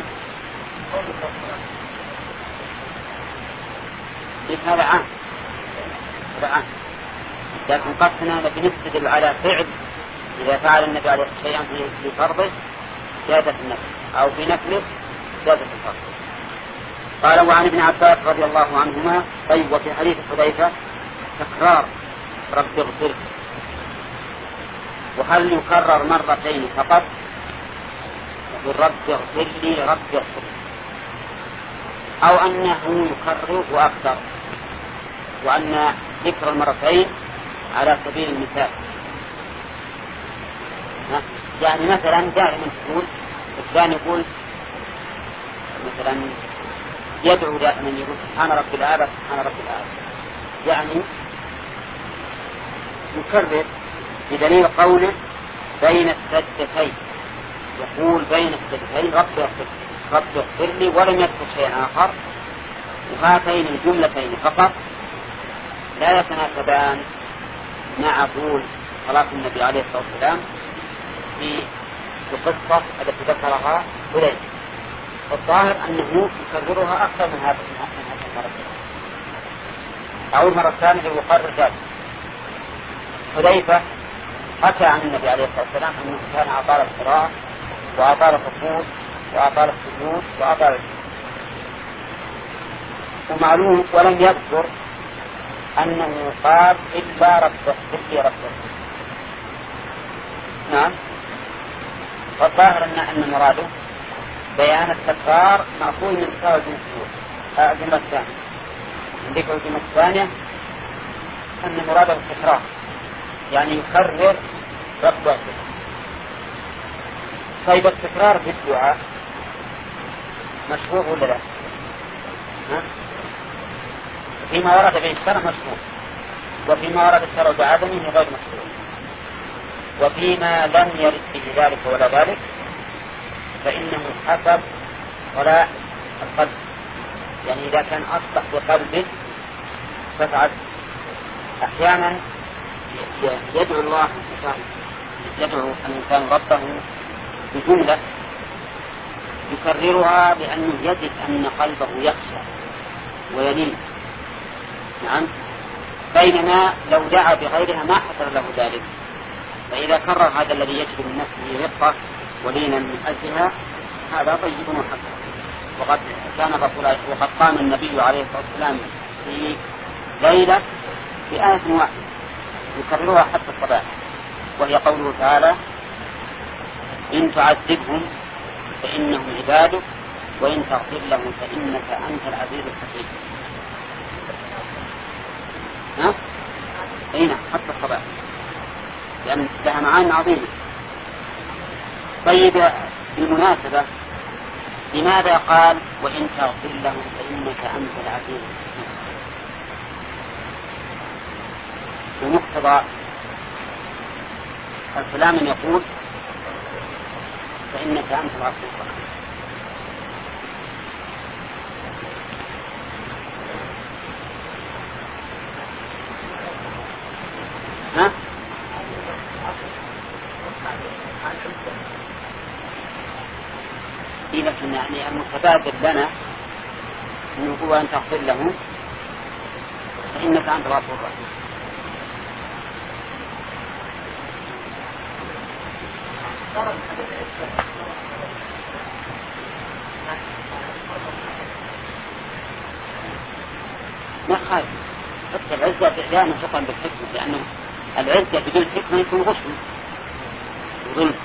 هذا عام، هذا عام، لكن قصنا التي نستدل على فعل إذا فعل النبي عليه شيئا في فرضه زاد في النفل أو في نفله زاد في الفرض. قال وعن ابن عباس رضي الله عنهما. طيب، وفي حديث حذيفة تكرار رب اغفر، وهل يكرر مرتين فقط؟ يقول رب اغفر لي رب اغفر، أو أنه يكرر وأكثر، وأن ذكر المرتين على سبيل المثال. يعني مثلا دائما تقول الثاني يقول مثلا يدعو دائما يقول سبحان رب الأعلى سبحان رب الأعلى، يعني يكرر بدليل قوله بين السجدتين، يقول بين السجدتين رب اغفر رب اغفر لي، ولم يذكر شيئا آخر. وهاتين الجملتين فقط لا يتناسبان مع طول صلاة النبي عليه الصلاة والسلام في القصة التي ذكرها حذيفة، والظاهر أنه يكررها أكثر من هذا المرة، أو المرة الثانية يقرر ذلك. حذيفة حكى عن النبي عليه الصلاة والسلام أنه كان أطال القراءة وأطال الركوع وأطال السجود وأطال الجلوس، ومعلوم ولم يذكر أنه قال إلا رب اغفر لي رب اغفر. نعم. والظاهر أن أن مراده بيان التكرار مأخوذ من كتاب الجملة الثانية. عندك الجملة الثانية أن مراده التكرار، يعني يكرر رب اغفر. طيب، التكرار في الدعاء مشروع ولا لا؟ ها؟ فيما ورد به الشرع مشروع، وفيما ورد الشرع بعدمه غير مشروع، وفيما لم يرد به ذلك ولا ذلك فإنه حسب صلاح القلب. يعني إذا كان أصلح بقلبه فافعل. أحيانا يدعو الله يدعو الإنسان ربه بجملة يكررها لأنه يجد أن قلبه يخشى ويلين. نعم. بينما لو دعا بغيرها ما حصل له ذلك، فإذا كرر هذا الذي يجد من نفسه رقة ولينا من أجلها هذا طيب وحسن. وقد كان الرسول وقد قام النبي عليه الصلاة والسلام في ليلة في آية واحدة يكررها حتى الصباح، وهي قوله تعالى: إن تعذبهم فإنهم عبادك وإن تغفر لهم فإنك أنت العزيز الحكيم. ها؟ أين حتى الصباح، لأن لها معاني عظيمة. طيب بالمناسبة لماذا قال وإن تغفر لهم فإنك أنت العزيز الحكيم؟ بمقتضى الكلام يقول فإنك أنت العزيز الحكيم. ها؟ إيه لكن يعني المتبادل لنا أنه هو أن تغفر له فإنك أنت الغفور الرحيم. ما خالف حتى العزة إعلان شكرا بالحكمة، لأنه العزة بدون حكمة يكون غش وظلم.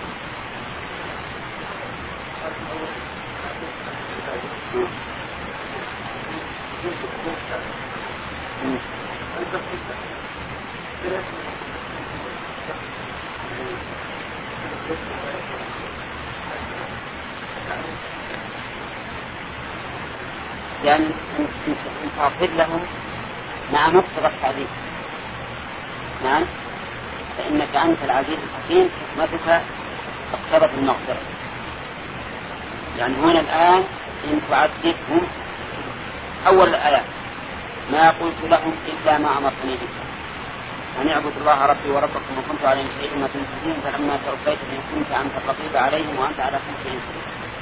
لأن أن تغفر لهم مع مقتضى التعذيب. نعم، فإنك أنت العزيز الحكيم، حكمتك اقتضت المغفرة. يعني هنا الآن إن تعذبهم أول الآيات ما قلت لهم إلا ما أمرتني به أن اعبدوا الله ربي وربكم وكنت عليهم شهيدا ما تنسون فلما توفيتني كنت أنت الرقيب عليهم وأنت على كل شيء شهيد.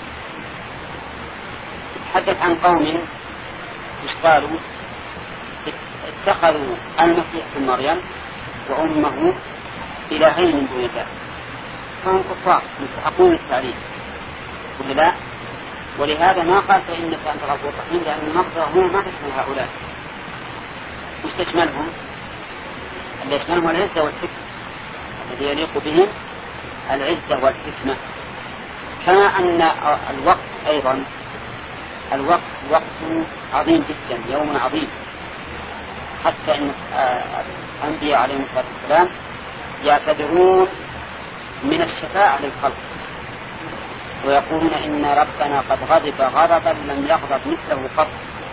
تحدث عن قوم قالوا اتخذوا المسيح ابن مريم وأمه إلهين من دون الله، فهم كفار يستحقون التعليم ولا لا؟ ولهذا ما قال فإنك أنت الغفور الرحيم، لأن المغفرة هو ما تشمل هؤلاء. مش تشملهم؟ اللي يشملهم العزة والحكمة، الذي يليق بهم العزة والحكمة. كما أن الوقت أيضا الوقت وقت عظيم جدا، يوم عظيم، حتى أن الأنبياء عليهم الصلاة والسلام يعتذرون من الشفاعة للخلق ويقولون إن ربنا قد غضب غضبا لم يغضب مثله قط.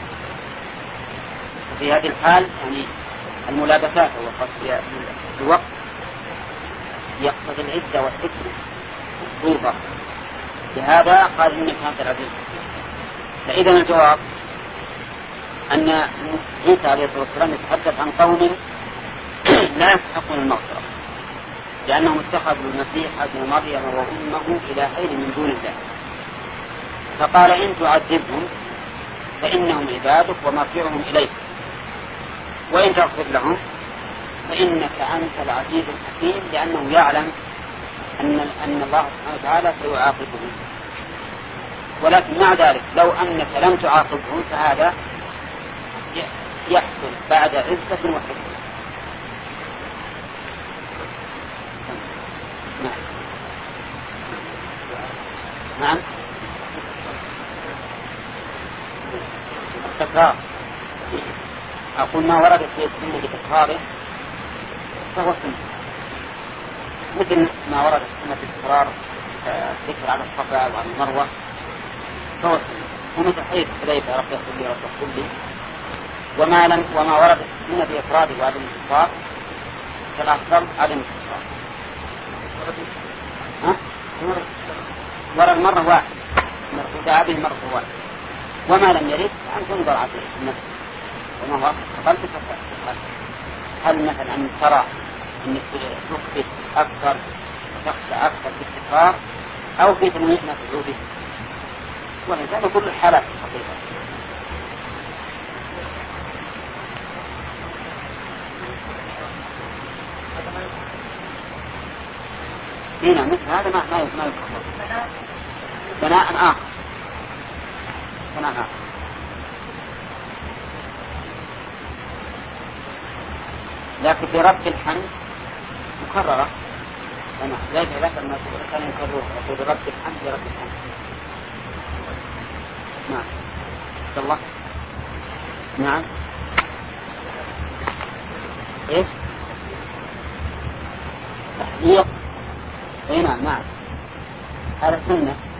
في هذه الحال يعني الملابسات والقصد الوقت يقصد العزة والحكمة والسلطة، لهذا قال إنك أنت العزيز. فإذا الجواب أن عيسى عليه الصلاة والسلام يتحدث عن قوم لا يستحقون المغفرة لأنهم اتخذوا المسيح ابن مريم وأمه إلهين من دون الله، فقال إن تعذبهم فإنهم عبادك ومرجعهم إليك وإن تغفر لهم فإنك أنت العزيز الحكيم، لأنه يعلم أن أن الله سبحانه وتعالى سيعاقبهم. ولكن مع ذلك لو أنك لم تعاقبهم فهذا يحصل بعد عزة وحكمة. نعم نعم التكرار، أقول ما ورد في السنة بتكراره فهو سنة، مثل ما ورد في السنة بتكرار الذكر على الصفا وعلى المروة فهو سنة، ومثل حديث حذيفة رب يغفر لي رب يغفر لي. وما لم وما ورد في السنة بإفراده وعدم الاستغفار فالأفضل عدم الاستغفار. ها؟ ورد مرة واحدة ودعا به مرة واحدة، وما لم يرد أن تنظر عليه النفس وما هو أفضل تفضل. هل مثلا أن ترى أنك تثبت أكثر تخشى أكثر في التكرار أو في تنويع ما تدعو به، والإنسان كل الحالات الحقيقة. هنا مثل هذا ما ما ما يكفر ثناء آخر ثناء آخر. لكن في رب الحمد مكررة أنا لا ذكر ما كان يكرره يقول رب الحمد رب الحمد. نعم الله. نعم إيش تحقيق. إيه نعم نعم هذا سنة.